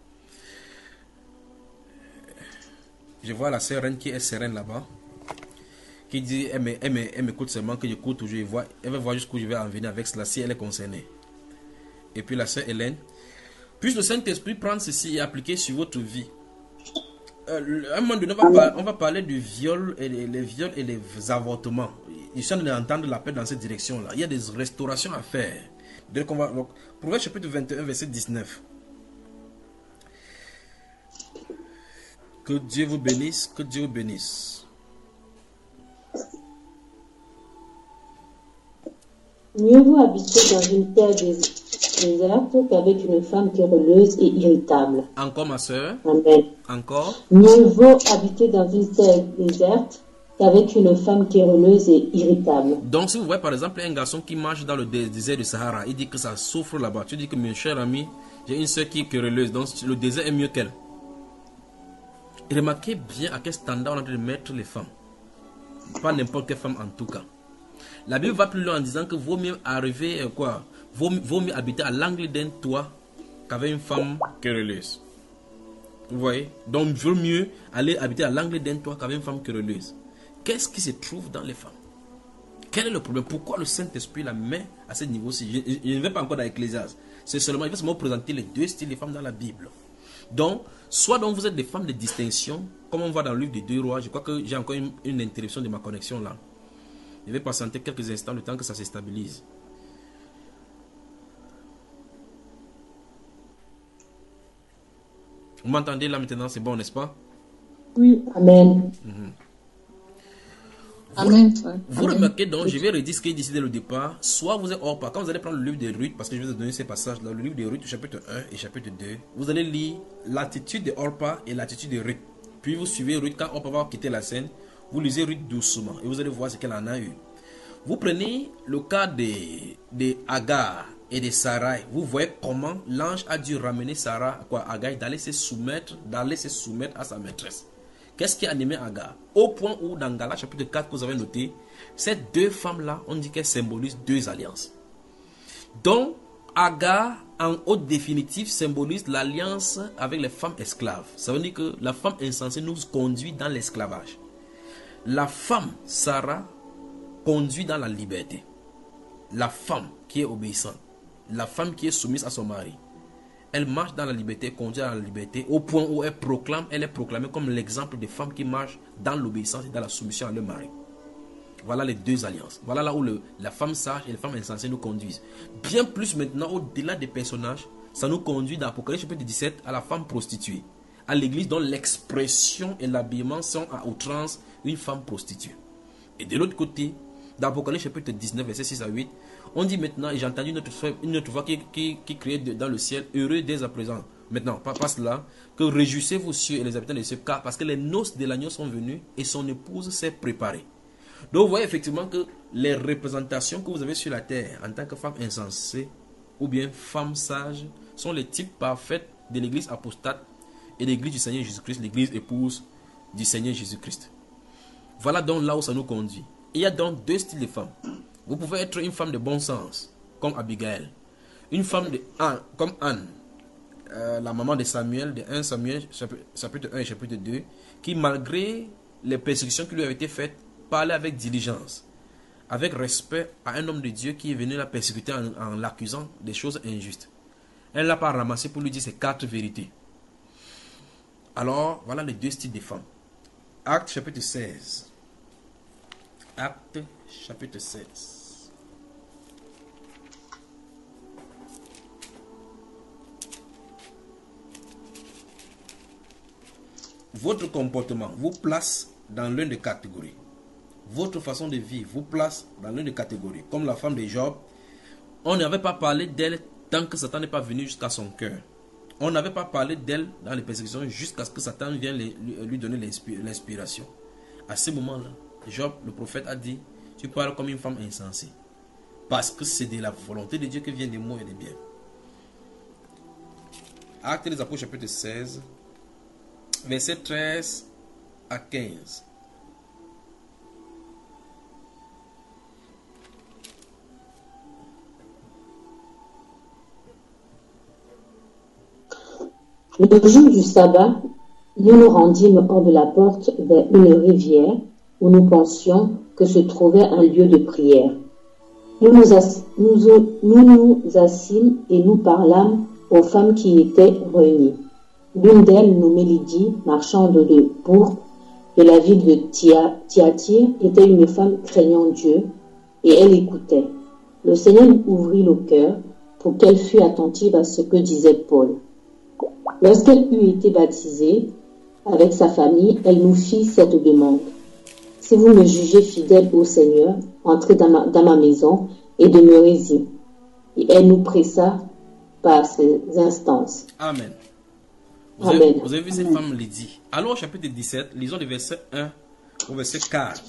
Je vois la sœur Reine qui est sereine là-bas. Qui dit, elle m'écoute seulement, que j'écoute toujours. Elle va voir jusqu'où je vais en venir avec cela, si elle est concernée. Et puis la sœur Hélène. Puisse le Saint-Esprit prendre ceci et appliquer sur votre vie. À un moment donné, on va parler du viol et les viols et les avortements. Je suis en train d'entendre l'appel dans cette direction-là. Il y a des restaurations à faire. Donc, Proverbe chapitre 21, verset 19. Que Dieu vous bénisse, que Dieu vous bénisse. Mieux vaut habiter dans une terre déserte qu'avec une femme querelleuse et irritable. Encore, ma soeur. Amen. Encore. Mieux vaut habiter dans une terre déserte qu'avec une femme querelleuse et irritable. Donc, si vous voyez par exemple un garçon qui marche dans le désert du Sahara, il dit que ça souffre là-bas. Tu dis que, mon cher ami, j'ai une soeur qui est querelleuse, donc le désert est mieux qu'elle. Et remarquez bien à quel standard on a de mettre les femmes. Pas n'importe quelle femme en tout cas. La Bible va plus loin en disant que vaut mieux arriver vaut mieux habiter à l'angle d'un toit qu'avec une femme querelleuse. Vous voyez? Donc, vaut mieux aller habiter à l'angle d'un toit qu'avec une femme querelleuse. Qu'est-ce qui se trouve dans les femmes? Quel est le problème? Pourquoi le Saint-Esprit la met à ce niveau-ci? Je ne vais pas encore dans l'Ecclésiaste. Il va seulement présenter les deux styles des femmes dans la Bible. Donc, soit donc vous êtes des femmes de distinction, comme on voit dans le livre des 2 rois. Je crois que j'ai encore une interruption de ma connexion là. Je vais patienter quelques instants le temps que ça se stabilise. Vous m'entendez là maintenant, c'est bon, n'est-ce pas? Oui, amen. Amen. Vous remarquez donc, je vais redire ce qu'il dit dès le départ. Soit vous êtes hors pas. Quand vous allez prendre le livre de Ruth, parce que je vais vous donner ces passages là, le livre de Ruth, chapitre 1 et chapitre 2, vous allez lire l'attitude de Orpa et l'attitude de Ruth. Puis vous suivez Ruth, quand Orpa va quitter la scène, vous lisez Ruth doucement et vous allez voir ce qu'elle en a eu. Vous prenez le cas de Agar et de Sarai. Vous voyez comment l'ange a dû ramener Agar d'aller se soumettre à sa maîtresse. Qu'est-ce qui a animé Agar? Au point où dans Galates chapitre 4 que vous avez noté, ces deux femmes-là, on dit qu'elles symbolisent 2 alliances. Donc, Agar, en haute définitive, symbolise l'alliance avec les femmes esclaves. Ça veut dire que la femme insensée nous conduit dans l'esclavage. La femme, Sarah, conduit dans la liberté. La femme qui est obéissante, la femme qui est soumise à son mari, elle marche dans la liberté, conduit dans la liberté, au point où elle est proclamée comme l'exemple des femmes qui marchent dans l'obéissance et dans la soumission à leur mari. Voilà les 2 alliances. Voilà là où la femme sage et la femme insensée nous conduisent. Bien plus maintenant, au-delà des personnages, ça nous conduit dans l'Apocalypse chapitre 17 à la femme prostituée, à l'église dont l'expression et l'habillement sont à outrance une femme prostituée. Et de l'autre côté, dans l'Apocalypse chapitre 19, verset 6 à 8, on dit maintenant, et j'ai entendu une autre voix qui criait dans le ciel, heureux dès à présent. Maintenant, pas cela, que réjouissez-vous cieux et les habitants des cieux, car parce que les noces de l'agneau sont venues et son épouse s'est préparée. Donc vous voyez effectivement que les représentations que vous avez sur la terre en tant que femme insensée ou bien femme sage sont les types parfaits de l'église apostate et de l'église du Seigneur Jésus-Christ, l'église épouse du Seigneur Jésus-Christ. Voilà donc là où ça nous conduit. Il y a donc 2 styles de femmes. Vous pouvez être une femme de bon sens, comme Abigail. Une femme comme Anne, la maman de Samuel, de 1 Samuel, chapitre 1 et chapitre 2, qui malgré les persécutions qui lui avaient été faites, parlait avec diligence. avec respect à un homme de Dieu qui est venu la persécuter en l'accusant des choses injustes. Elle ne l'a pas ramassé pour lui dire ses 4 vérités. Alors, voilà les 2 styles de femmes. Acte chapitre 16. Acte chapitre 16. Votre comportement vous place dans l'une des catégories. Votre façon de vivre vous place dans l'une des catégories. Comme la femme de Job, on n'avait pas parlé d'elle tant que Satan n'est pas venu jusqu'à son cœur. On n'avait pas parlé d'elle dans les persécutions jusqu'à ce que Satan vienne lui donner l'inspiration. À ce moment-là, Job, le prophète, a dit: tu parles comme une femme insensée. Parce que c'est de la volonté de Dieu que viennent des mots et des biens. Actes des Apôtres, chapitre 16, versets 13 à 15. Le jour du sabbat, nous nous rendîmes hors de la porte vers une rivière où nous pensions que se trouvait un lieu de prière. Nous nous assîmes et nous parlâmes aux femmes qui y étaient réunies. L'une d'elles, nommée Lydie, marchande de pourpre de la ville de Thyatire, était une femme craignant Dieu et elle écoutait. Le Seigneur lui ouvrit le cœur pour qu'elle fût attentive à ce que disait Paul. Lorsqu'elle eut été baptisée avec sa famille, elle nous fit cette demande: si vous me jugez fidèle au Seigneur, entrez dans ma maison et demeurez-y. Et elle nous pressa par ses instances. Amen. Vous avez vu cette femme Lydie. Alors au chapitre 17, lisons les versets 1 au verset 4.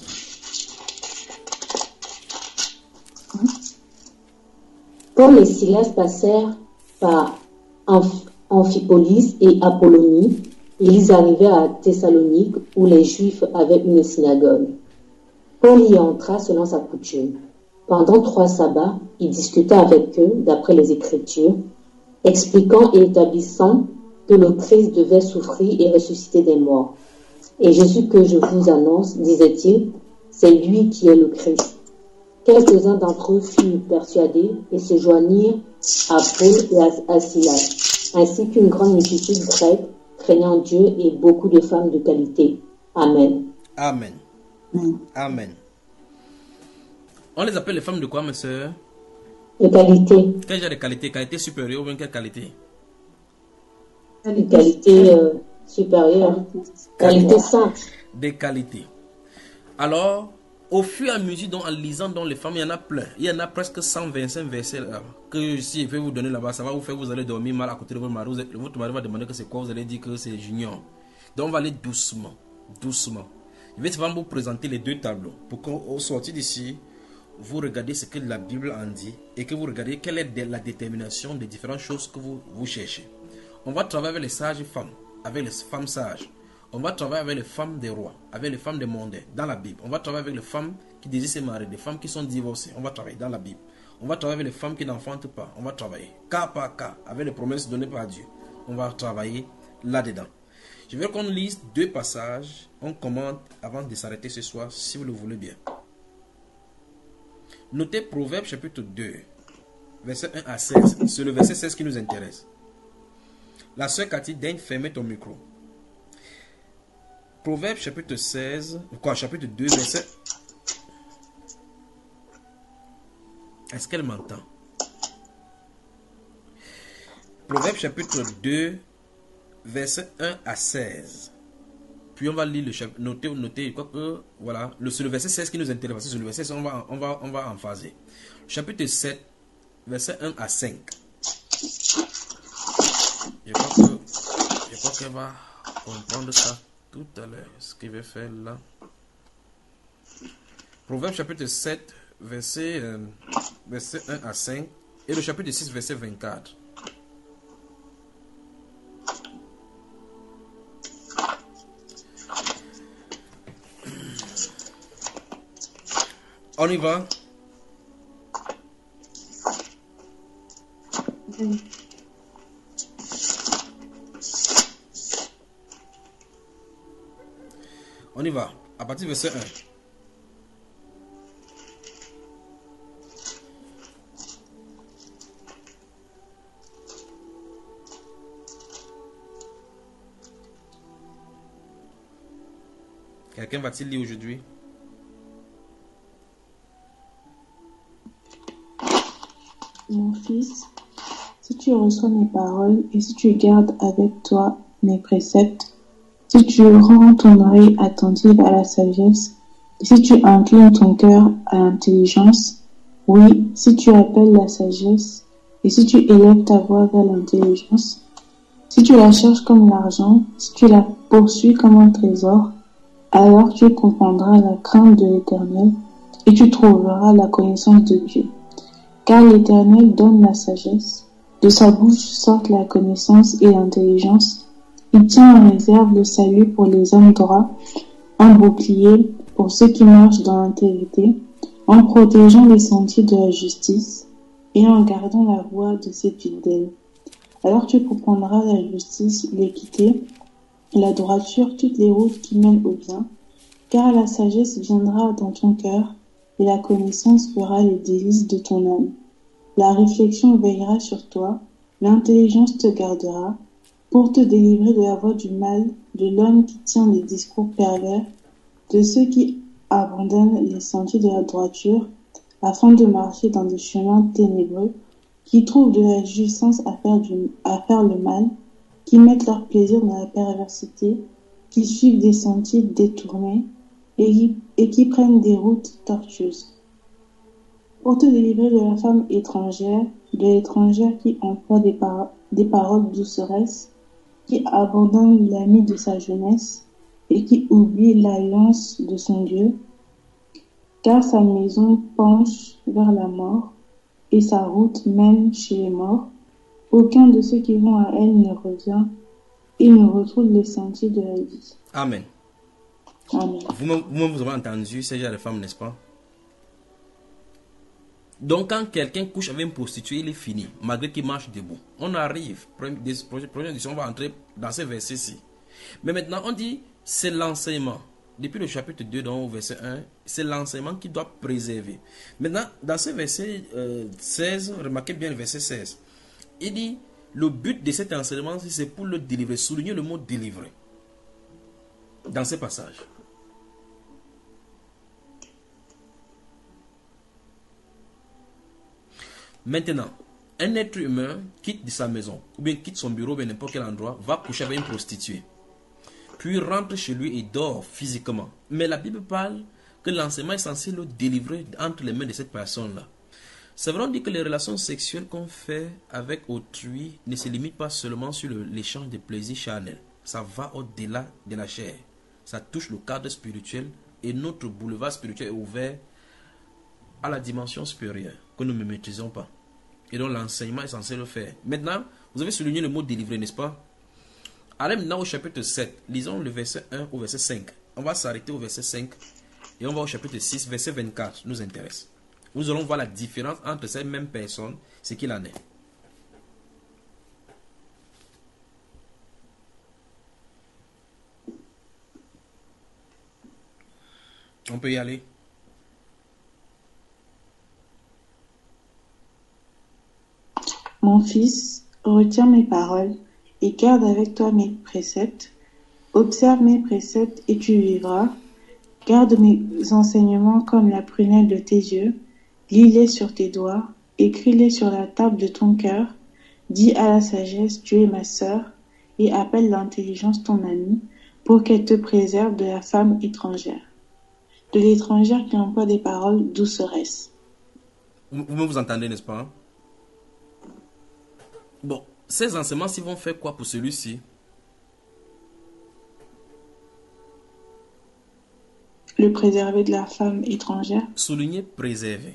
Paul et Silas passèrent par Amphipolis et Apollonie, et ils arrivèrent à Thessalonique où les Juifs avaient une synagogue. Paul y entra selon sa coutume. Pendant 3 sabbats, il discuta avec eux d'après les Écritures, expliquant et établissant que le Christ devait souffrir et ressusciter des morts. Et Jésus que je vous annonce, disait-il, c'est lui qui est le Christ. Quelques-uns d'entre eux furent persuadés et se joignirent à Paul et à Silas, ainsi qu'une grande multitude grecque craignant Dieu et beaucoup de femmes de qualité. Amen. Amen. Amen. On les appelle les femmes de quoi, mes sœurs? De qualité. Quel genre de qualité? Qualité supérieure ou bien quelle qualité? Qualité supérieure. Qualité simple. Des qualités. Alors, au fur et à mesure, donc, en lisant dans les femmes, il y en a plein. Il y en a presque 125 versets là, que si je vais vous donner là-bas, ça va vous faire, vous allez dormir mal à côté de votre mari. Votre mari va demander que c'est quoi, vous allez dire que c'est Junior. Donc on va aller doucement, doucement. Je vais vous présenter les 2 tableaux pour qu'au sortir d'ici, vous regardez ce que la Bible en dit et que vous regardez quelle est la détermination des différentes choses que vous cherchez. On va travailler avec les sages femmes, avec les femmes sages. On va travailler avec les femmes des rois, avec les femmes des mondains, dans la Bible. On va travailler avec les femmes qui désirent se marier, des femmes qui sont divorcées. On va travailler dans la Bible. On va travailler avec les femmes qui n'enfantent pas. On va travailler cas par cas, avec les promesses données par Dieu. On va travailler là-dedans. Je veux qu'on lise 2 passages. On commente avant de s'arrêter ce soir, si vous le voulez bien. Notez Proverbes chapitre 2, verset 1 à 16. C'est le verset 16 qui nous intéresse. La sœur Cathy, daigne fermer ton micro. Proverbes chapitre 16, chapitre 2, verset... Est-ce qu'elle m'entend? Proverbes chapitre 2, verset 1 à 16. Puis on va lire le chapitre, noter, quoi que, voilà, c'est le verset 16 qui nous intéresse, parce que c'est le verset 16, on va emphaser. Chapitre 7, verset 1 à 5. Je crois qu'elle va comprendre ça tout à l'heure, ce qu'il va faire là. Proverbe chapitre 7, verset 1 à 5, et le chapitre 6, verset 24. On y va? On y va. À partir du verset 1. Quelqu'un va-t-il lire aujourd'hui? Mon fils, si tu reçois mes paroles et si tu gardes avec toi mes préceptes, si tu rends ton oreille attentive à la sagesse, et si tu inclines ton cœur à l'intelligence, oui, si tu appelles la sagesse, et si tu élèves ta voix vers l'intelligence, si tu la cherches comme l'argent, si tu la poursuis comme un trésor, alors tu comprendras la crainte de l'Éternel, et tu trouveras la connaissance de Dieu. Car l'Éternel donne la sagesse, de sa bouche sortent la connaissance et l'intelligence. Il tient en réserve le salut pour les hommes droits, un bouclier pour ceux qui marchent dans l'intégrité, en protégeant les sentiers de la justice et en gardant la voie de ses fidèles. Alors tu comprendras la justice, l'équité, la droiture, toutes les routes qui mènent au bien, car la sagesse viendra dans ton cœur et la connaissance fera les délices de ton âme. La réflexion veillera sur toi, l'intelligence te gardera, pour te délivrer de la voie du mal, de l'homme qui tient des discours pervers, de ceux qui abandonnent les sentiers de la droiture, afin de marcher dans des chemins ténébreux, qui trouvent de la jouissance à faire le mal, qui mettent leur plaisir dans la perversité, qui suivent des sentiers détournés, et qui prennent des routes tortueuses. Pour te délivrer de la femme étrangère, de l'étrangère qui emploie des paroles douceresses, qui abandonne l'ami de sa jeunesse et qui oublie l'alliance de son Dieu, car sa maison penche vers la mort et sa route mène chez les morts. Aucun de ceux qui vont à elle ne revient et ne retrouve les sentiers de la vie. Amen. Amen. Vous-même, vous avez entendu ces gens de femmes, n'est-ce pas? Donc, quand quelqu'un couche avec une prostituée, il est fini, malgré qu'il marche debout. On arrive, prochaine édition, on va entrer dans ces versets-ci. Mais maintenant, on dit, c'est l'enseignement. Depuis le chapitre 2, dans le verset 1, c'est l'enseignement qui doit préserver. Maintenant, dans ce verset 16, remarquez bien le verset 16. Il dit, le but de cet enseignement, c'est pour le délivrer. Soulignez le mot délivrer dans ce passage. Maintenant, un être humain quitte de sa maison, ou bien quitte son bureau, ou bien n'importe quel endroit, va coucher avec une prostituée. Puis rentre chez lui et dort physiquement. Mais la Bible parle que l'enseignement est censé le délivrer entre les mains de cette personne-là. C'est vrai, on dit que les relations sexuelles qu'on fait avec autrui ne se limitent pas seulement sur l'échange de plaisirs charnels. Ça va au-delà de la chair. Ça touche le cadre spirituel et notre boulevard spirituel est ouvert à la dimension supérieure que nous ne maîtrisons pas. Et donc l'enseignement est censé le faire. Maintenant, vous avez souligné le mot délivrer, n'est-ce pas? Allez maintenant au chapitre 7. Lisons le verset 1 au verset 5. On va s'arrêter au verset 5 et on va au chapitre 6, verset 24, nous intéresse. Nous allons voir la différence entre ces mêmes personnes, ce qu'il en est. On peut y aller. Mon fils, retiens mes paroles et garde avec toi mes préceptes. Observe mes préceptes et tu vivras. Garde mes enseignements comme la prunelle de tes yeux. Lis-les sur tes doigts. Écris-les sur la table de ton cœur. Dis à la sagesse, tu es ma sœur, et appelle l'intelligence ton amie, pour qu'elle te préserve de la femme étrangère, de l'étrangère qui emploie des paroles douceresses. Vous entendez, n'est-ce pas? Bon, ces enseignements, ils vont faire quoi pour celui-ci? Le préserver de la femme étrangère. Souligner préserver.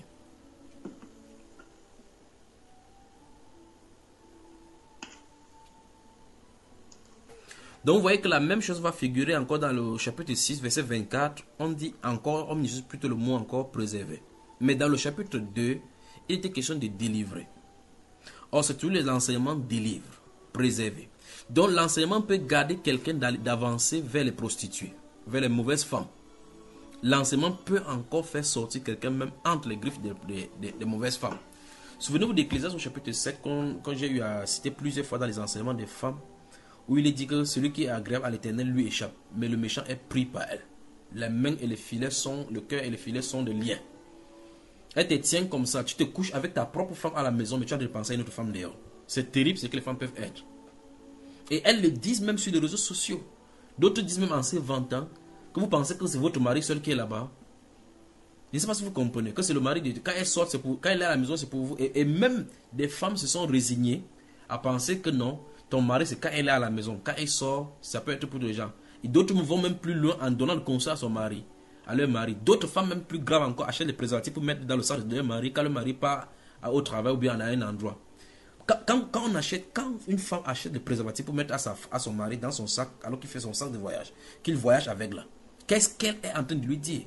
Donc vous voyez que la même chose va figurer encore dans le chapitre 6, verset 24. On dit encore, on utilise plutôt le mot encore préserver. Mais dans le chapitre 2, il était question de délivrer. Or, c'est tous les enseignements délivrent, préserver. Donc l'enseignement peut garder quelqu'un d'avancer vers les prostituées, vers les mauvaises femmes. L'enseignement peut encore faire sortir quelqu'un même entre les griffes des mauvaises femmes. Souvenez-vous d'Ecclésiaste au chapitre 7, quand j'ai eu à citer plusieurs fois dans les enseignements des femmes, où il est dit que celui qui est agréable à l'Éternel lui échappe, mais le méchant est pris par elle. les mains et les filets sont, le cœur et les filets sont de liens. Elle te tient comme ça, tu te couches avec ta propre femme à la maison, mais tu as de penser à une autre femme dehors. C'est terrible ce que les femmes peuvent être. Et elles le disent même sur les réseaux sociaux. D'autres disent même en se vantant que vous pensez que c'est votre mari seul qui est là-bas. Je ne sais pas si vous comprenez, que c'est le mari de... Quand elle sort, c'est pour... Quand elle est à la maison, c'est pour vous. Et même des femmes se sont résignées à penser que non, ton mari, c'est quand elle est à la maison. Quand elle sort, ça peut être pour des gens. Et d'autres vont même plus loin en donnant le conseil à son mari, à leur mari. D'autres femmes, même plus graves encore, achètent des préservatifs pour mettre dans le sac de leur mari quand le mari part au travail ou bien à un endroit. Quand une femme achète des préservatifs pour mettre à son mari dans son sac, alors qu'il fait son sac de voyage, qu'il voyage avec là, qu'est-ce qu'elle est en train de lui dire?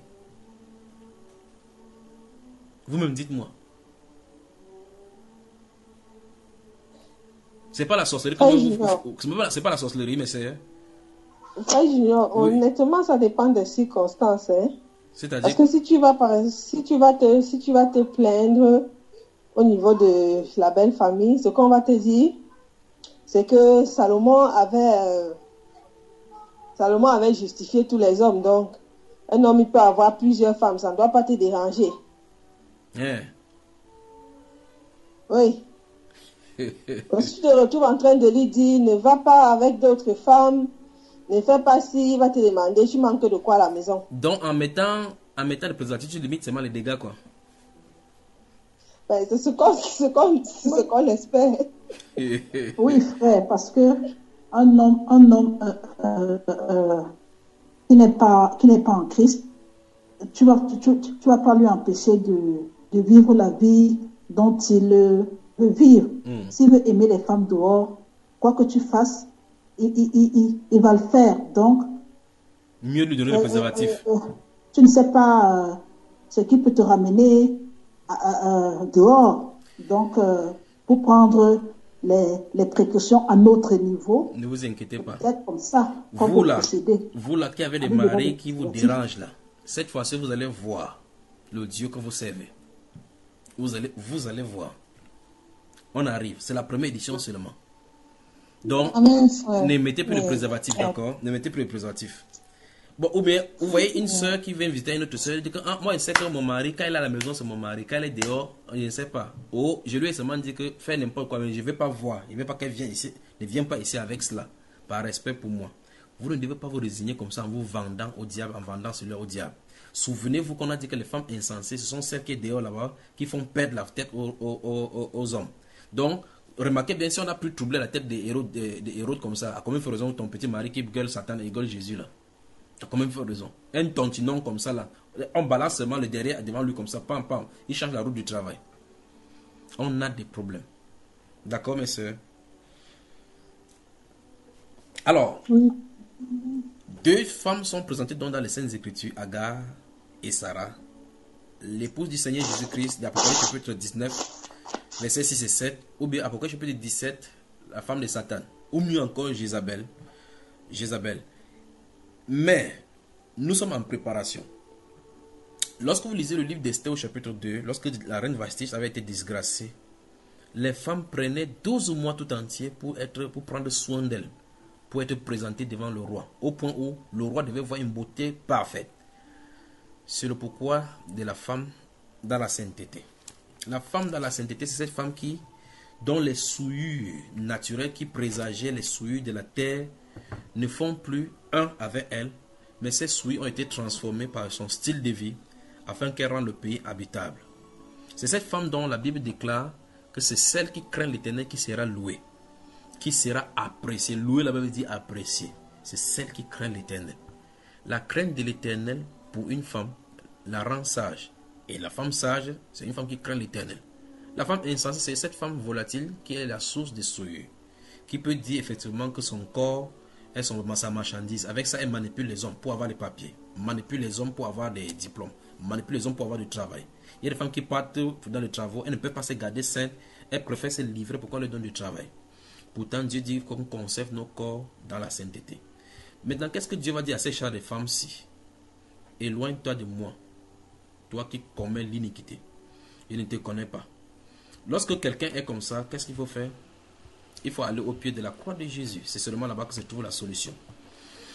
Vous-même dites-moi. C'est pas la sorcellerie. C'est pas la sorcellerie, mais c'est... Junior, honnêtement, ça dépend des circonstances. Hein. C'est-à-dire... Parce que si tu vas te plaindre au niveau de la belle famille, ce qu'on va te dire, c'est que Salomon avait justifié tous les hommes. Donc, un homme, il peut avoir plusieurs femmes. Ça ne doit pas te déranger. Yeah. Oui. Donc, si tu te retrouves en train de lui dire, ne va pas avec d'autres femmes, ne fais pas si, il va te demander, tu manques de quoi à la maison. Donc, en mettant le préservatif, tu limites seulement les dégâts, quoi. Ben, c'est ce qu'on espère. Oui, frère, parce que un homme qui n'est pas en Christ, tu vas pas lui empêcher de vivre la vie dont il veut vivre. S'il veut aimer les femmes dehors, quoi que tu fasses, il va le faire. Donc, mieux lui donner le préservatif. Tu ne sais pas ce qui peut te ramener dehors. Donc, pour prendre les précautions à notre niveau, ne vous inquiétez pas. Peut-être comme ça. Vous là qui avez des maris qui vous dérangent là, cette fois-ci vous allez voir le Dieu que vous servez. Vous allez voir. On arrive. C'est la première édition seulement. Donc, ne mettez plus de préservatif, d'accord? Ne mettez plus de préservatif. Bon, ou bien, vous voyez une soeur qui vient visiter une autre soeur, elle dit que moi, je sais que mon mari, quand il est à la maison, c'est mon mari. Quand elle est dehors, je ne sais pas. Oh, je lui ai seulement dit que fais n'importe quoi, mais je ne vais pas voir. Je ne veux pas qu'elle vienne ici. Ne viens pas ici avec cela, par respect pour moi. Vous ne devez pas vous résigner comme ça en vous vendant au diable, en vendant cela au diable. Souvenez-vous qu'on a dit que les femmes insensées, ce sont celles qui sont dehors là-bas, qui font perdre la tête aux hommes. Donc, remarquez bien, si on a pu troubler la tête des héros comme ça, à combien de raison ton petit mari qui gueule Satan et gueule Jésus là? À combien de raison? Un tontinon comme ça là, on balance seulement le derrière devant lui comme ça, pam pam, il change la route du travail. On a des problèmes. D'accord mes soeurs? Alors, deux femmes sont présentées dans les Saintes Écritures, Agar et Sarah, l'épouse du Seigneur Jésus-Christ, d'Apocalypse chapitre 19, versets 6 et 7, ou bien Apocalypse chapitre 17, la femme de Satan, ou mieux encore Jézabel. Mais, nous sommes en préparation. Lorsque vous lisez le livre d'Esther au chapitre 2, lorsque la reine Vashti avait été disgracée, les femmes prenaient 12 mois tout entier pour prendre soin d'elle, pour être présentées devant le roi, au point où le roi devait voir une beauté parfaite. C'est le pourquoi de la femme dans la sainteté. La femme dans la sainteté, c'est cette femme dont les souillures naturelles qui présageaient les souillures de la terre ne font plus un avec elle, mais ces souillures ont été transformées par son style de vie afin qu'elle rende le pays habitable. C'est cette femme dont la Bible déclare que c'est celle qui craint l'Éternel qui sera louée, qui sera appréciée. Louée, la Bible dit appréciée. C'est celle qui craint l'Éternel. La crainte de l'Éternel pour une femme la rend sage. Et la femme sage, c'est une femme qui craint l'Éternel. La femme insensée, c'est cette femme volatile qui est la source des souillures, qui peut dire effectivement que son corps est sa marchandise. Avec ça, elle manipule les hommes pour avoir les papiers, manipule les hommes pour avoir des diplômes, manipule les hommes pour avoir du travail. Il y a des femmes qui partent dans les travaux, elles ne peuvent pas se garder saintes, elles préfèrent se livrer pour qu'on leur donne du travail. Pourtant, Dieu dit qu'on conserve nos corps dans la sainteté. Maintenant, qu'est-ce que Dieu va dire à ces chers de femmes-ci? Éloigne-toi de moi, toi qui commets l'iniquité. Je ne te connais pas. Lorsque quelqu'un est comme ça, qu'est-ce qu'il faut faire? Il faut aller au pied de la croix de Jésus. C'est seulement là-bas que se trouve la solution.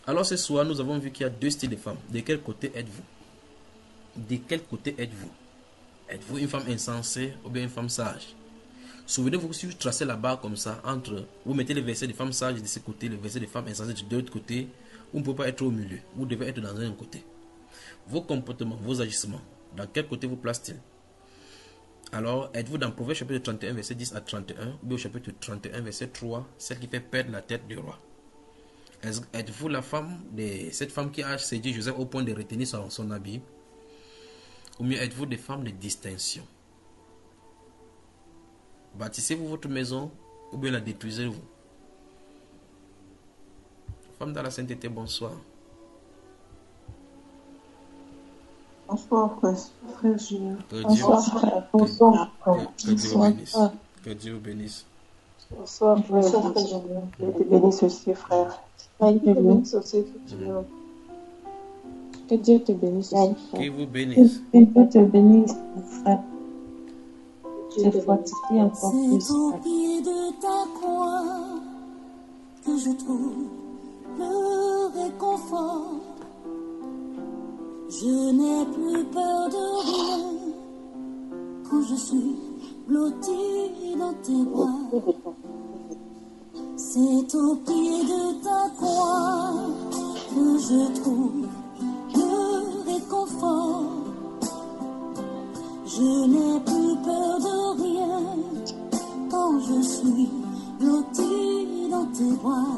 Alors ce soir, nous avons vu qu'il y a deux styles de femmes. De quel côté êtes-vous? De quel côté êtes-vous? Êtes-vous une femme insensée ou bien une femme sage? Souvenez-vous, si vous tracez la barre comme ça, entre, vous mettez les versets des femmes sages de ce côté, les versets des femmes insensées de l'autre côté, vous ne pouvez pas être au milieu. Vous devez être dans un côté. Vos comportements, vos agissements, dans quel côté vous place-t-il? Alors, êtes-vous dans Proverbe chapitre 31, verset 10 à 31, ou bien au chapitre 31, verset 3, celle qui fait perdre la tête du roi? Êtes-vous la femme de cette femme qui a séduit Joseph au point de retenir son habit? Ou bien êtes-vous des femmes de distinction? Bâtissez-vous votre maison ou bien la détruisez-vous? Femme dans la sainteté, bonsoir. Bonsoir, frère Julien. Bonsoir, frère. Bonsoir. Que Dieu vous bénisse. Que Dieu vous bénisse. Bonsoir, frère Julien. Que Dieu te bénisse aussi, frère. Que Dieu te bénisse aussi, frère. Que Dieu te bénisse aussi, frère. Que vous bénisse. Que Dieu te bénisse, frère. Je te fortifie encore plus. C'est au pied de ta croix que je trouve le réconfort. Je n'ai plus peur de rien quand je suis blottie dans tes bras. C'est au pied de ta croix que je trouve le réconfort. Je n'ai plus peur de rien quand je suis blottie dans tes bras.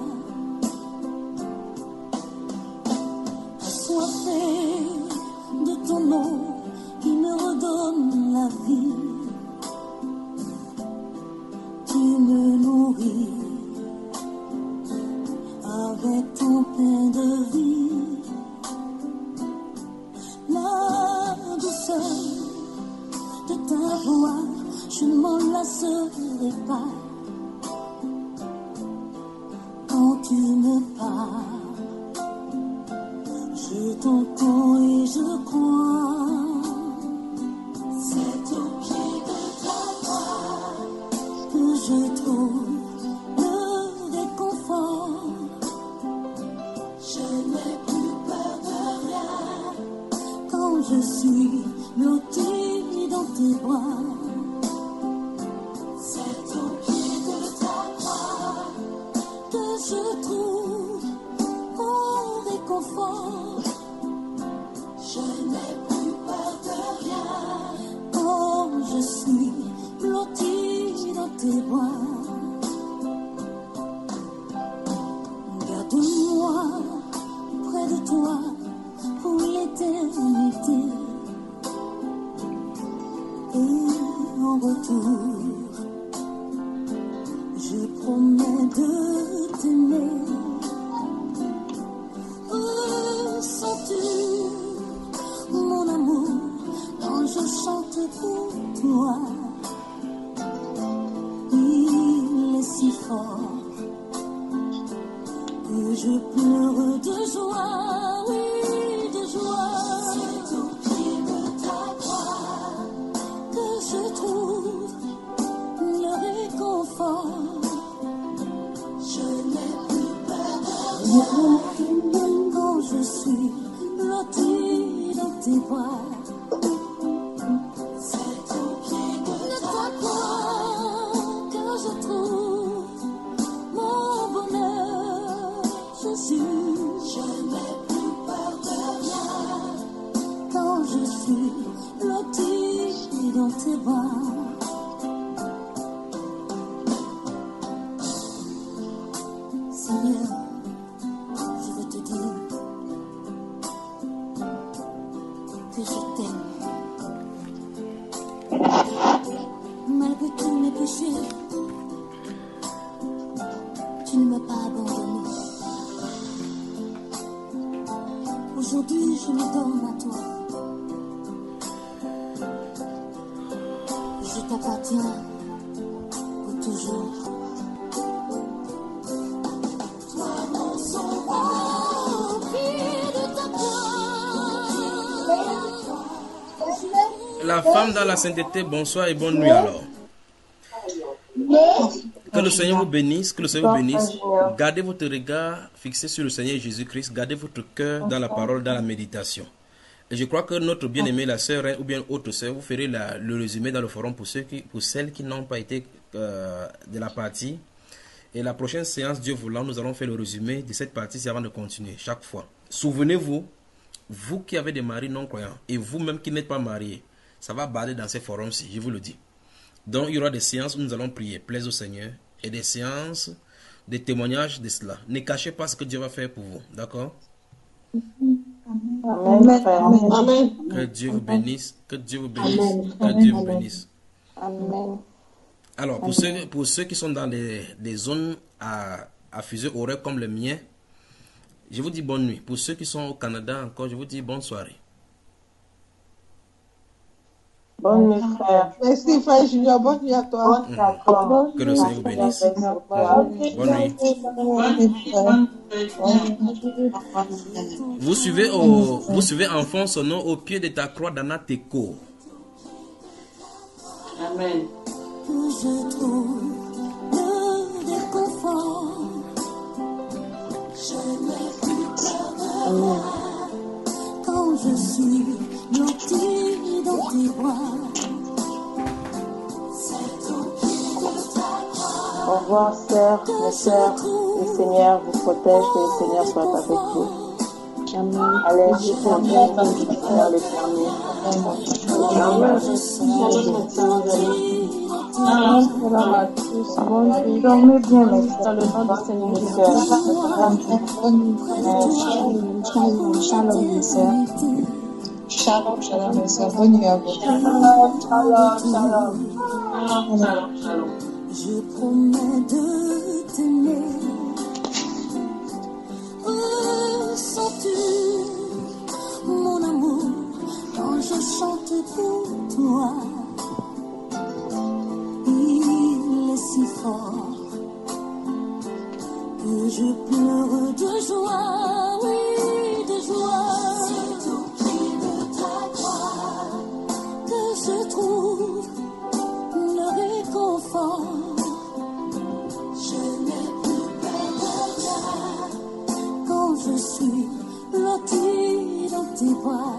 Assoiffée de ton eau qui me redonne la vie, tu me nourris avec ton pain de vie. La douceur de ta voix, je ne m'en lasserai pas. Quand tu me parles, je t'entends et je crois. C'est au pied de ta croix que je trouve le réconfort. Je n'ai plus peur de rien quand je suis blottie dans tes bras. C'est au pied de ta croix que je trouve mon réconfort. Je n'ai plus peur de rien quand je suis blottie dans tes bras. Garde-moi près de toi pour l'éternité. Et en retour, je promets de t'aimer. Ressens-tu mon amour quand je chante pour toi? Il est si fort que je pleure de joie, oui, de joie. C'est au pied de ta croix que je trouve le réconfort. Je n'ai plus peur de rien quand je suis blottie dans tes bras. C'est au pied de ta croix que je trouve mon bonheur, Jésus. Je n'ai plus peur de rien quand je suis blottie dans tes bras. Seigneur, je veux te dire que je t'aime. Malgré tous mes péchés, tu ne m'as pas abandonné. Aujourd'hui, je me donne à toi. Je t'appartiens pour toujours. Toi, mon sauveur, au pied de ta croix. La femme dans la sainteté, bonsoir et bonne nuit alors. Que le Seigneur vous bénisse, que le Seigneur vous bénisse. Seigneur. Gardez votre regard fixé sur le Seigneur Jésus-Christ. Gardez votre cœur dans la parole, dans la méditation. Et je crois que notre bien-aimée, la sœur ou bien autre sœur, vous ferez le résumé dans le forum pour celles qui n'ont pas été de la partie. Et la prochaine séance, Dieu voulant, nous allons faire le résumé de cette partie avant de continuer chaque fois. Souvenez-vous, vous qui avez des maris non-croyants et vous-même qui n'êtes pas mariés, ça va baller dans ces forums-ci, je vous le dis. Donc, il y aura des séances où nous allons prier, plaise au Seigneur, et des séances, des témoignages de cela. Ne cachez pas ce que Dieu va faire pour vous, d'accord? Amen, frère. Amen. Que Dieu vous bénisse, que Dieu vous bénisse, Amen. que Dieu vous bénisse. Amen. Alors, pour ceux qui sont dans des zones à fuseau horaire comme le mien, je vous dis bonne nuit. Pour ceux qui sont au Canada encore, je vous dis bonne soirée. Bonne nuit, frère. Merci, frère Junior. Bonne nuit à toi. Que le Seigneur vous bénisse. Bonne nuit. Vous suivez enfant son nom au pied de ta croix d'Anateko. Amen. Que je trouve le réconfort. Je n'ai plus peur de rien quand je suis blottie dans tes bras. C'est au pied de ta croix. Au revoir, sœurs, mes sœurs. Le Seigneur vous protège, que le Seigneur soit avec vous. Amen. Allez, je vous remercie dans l'éternel. Salam à tous. Bonne nuit. Dormez bien, mes sœurs. Dans le nom du Seigneur, mes sœurs. Shalom, mes sœurs. Shalom, shalom, mes sœurs. Bonne nuit à vous. Shalom, shalom. Je promets de t'aimer. Ressens-tu mon amour quand je chante pour toi? Il est si fort que je pleure de joie, oui, de joie. C'est au pied de ta croix que je trouve le réconfort. Je n'ai plus peur de rien quand je suis blottie dans tes bras.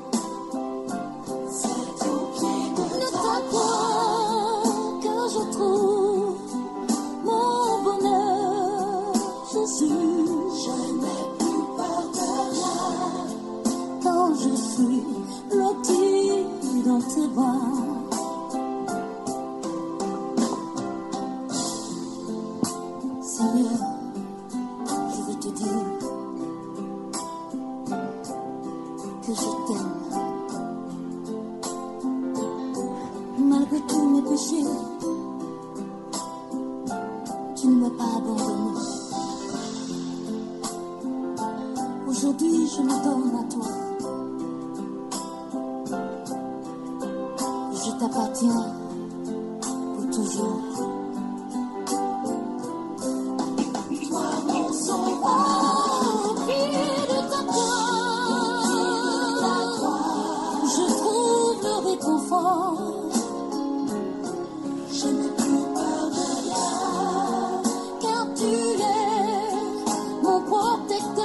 C'est au pied de ta croix que je trouve mon bonheur, Jésus. Je n'ai plus peur de rien quand je suis blottie dans tes bras. Seigneur, je veux te dire que je t'aime. Malgré tous mes péchés, tu ne m'as pas abandonné. Aujourd'hui, je me donne à toi. Je t'appartiens pour toujours. Toi, mon sauveur, au pied de ta croix, je trouve le réconfort. Je n'ai plus peur de rien, car tu es mon protecteur.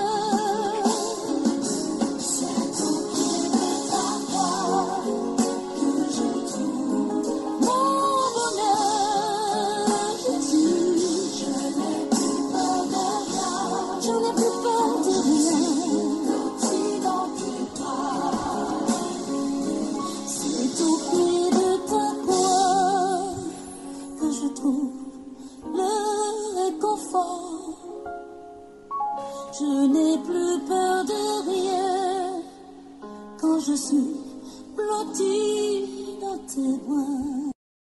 C'est au pied de ta croix que je trouve mon bonheur, Jésus. Je n'ai plus peur de rien, je n'ai plus peur de rien. Blottie dans tes bras, c'est au pied de ta croix que je trouve le réconfort. Je n'ai plus peur de rien quand je suis blottie dans tes bras.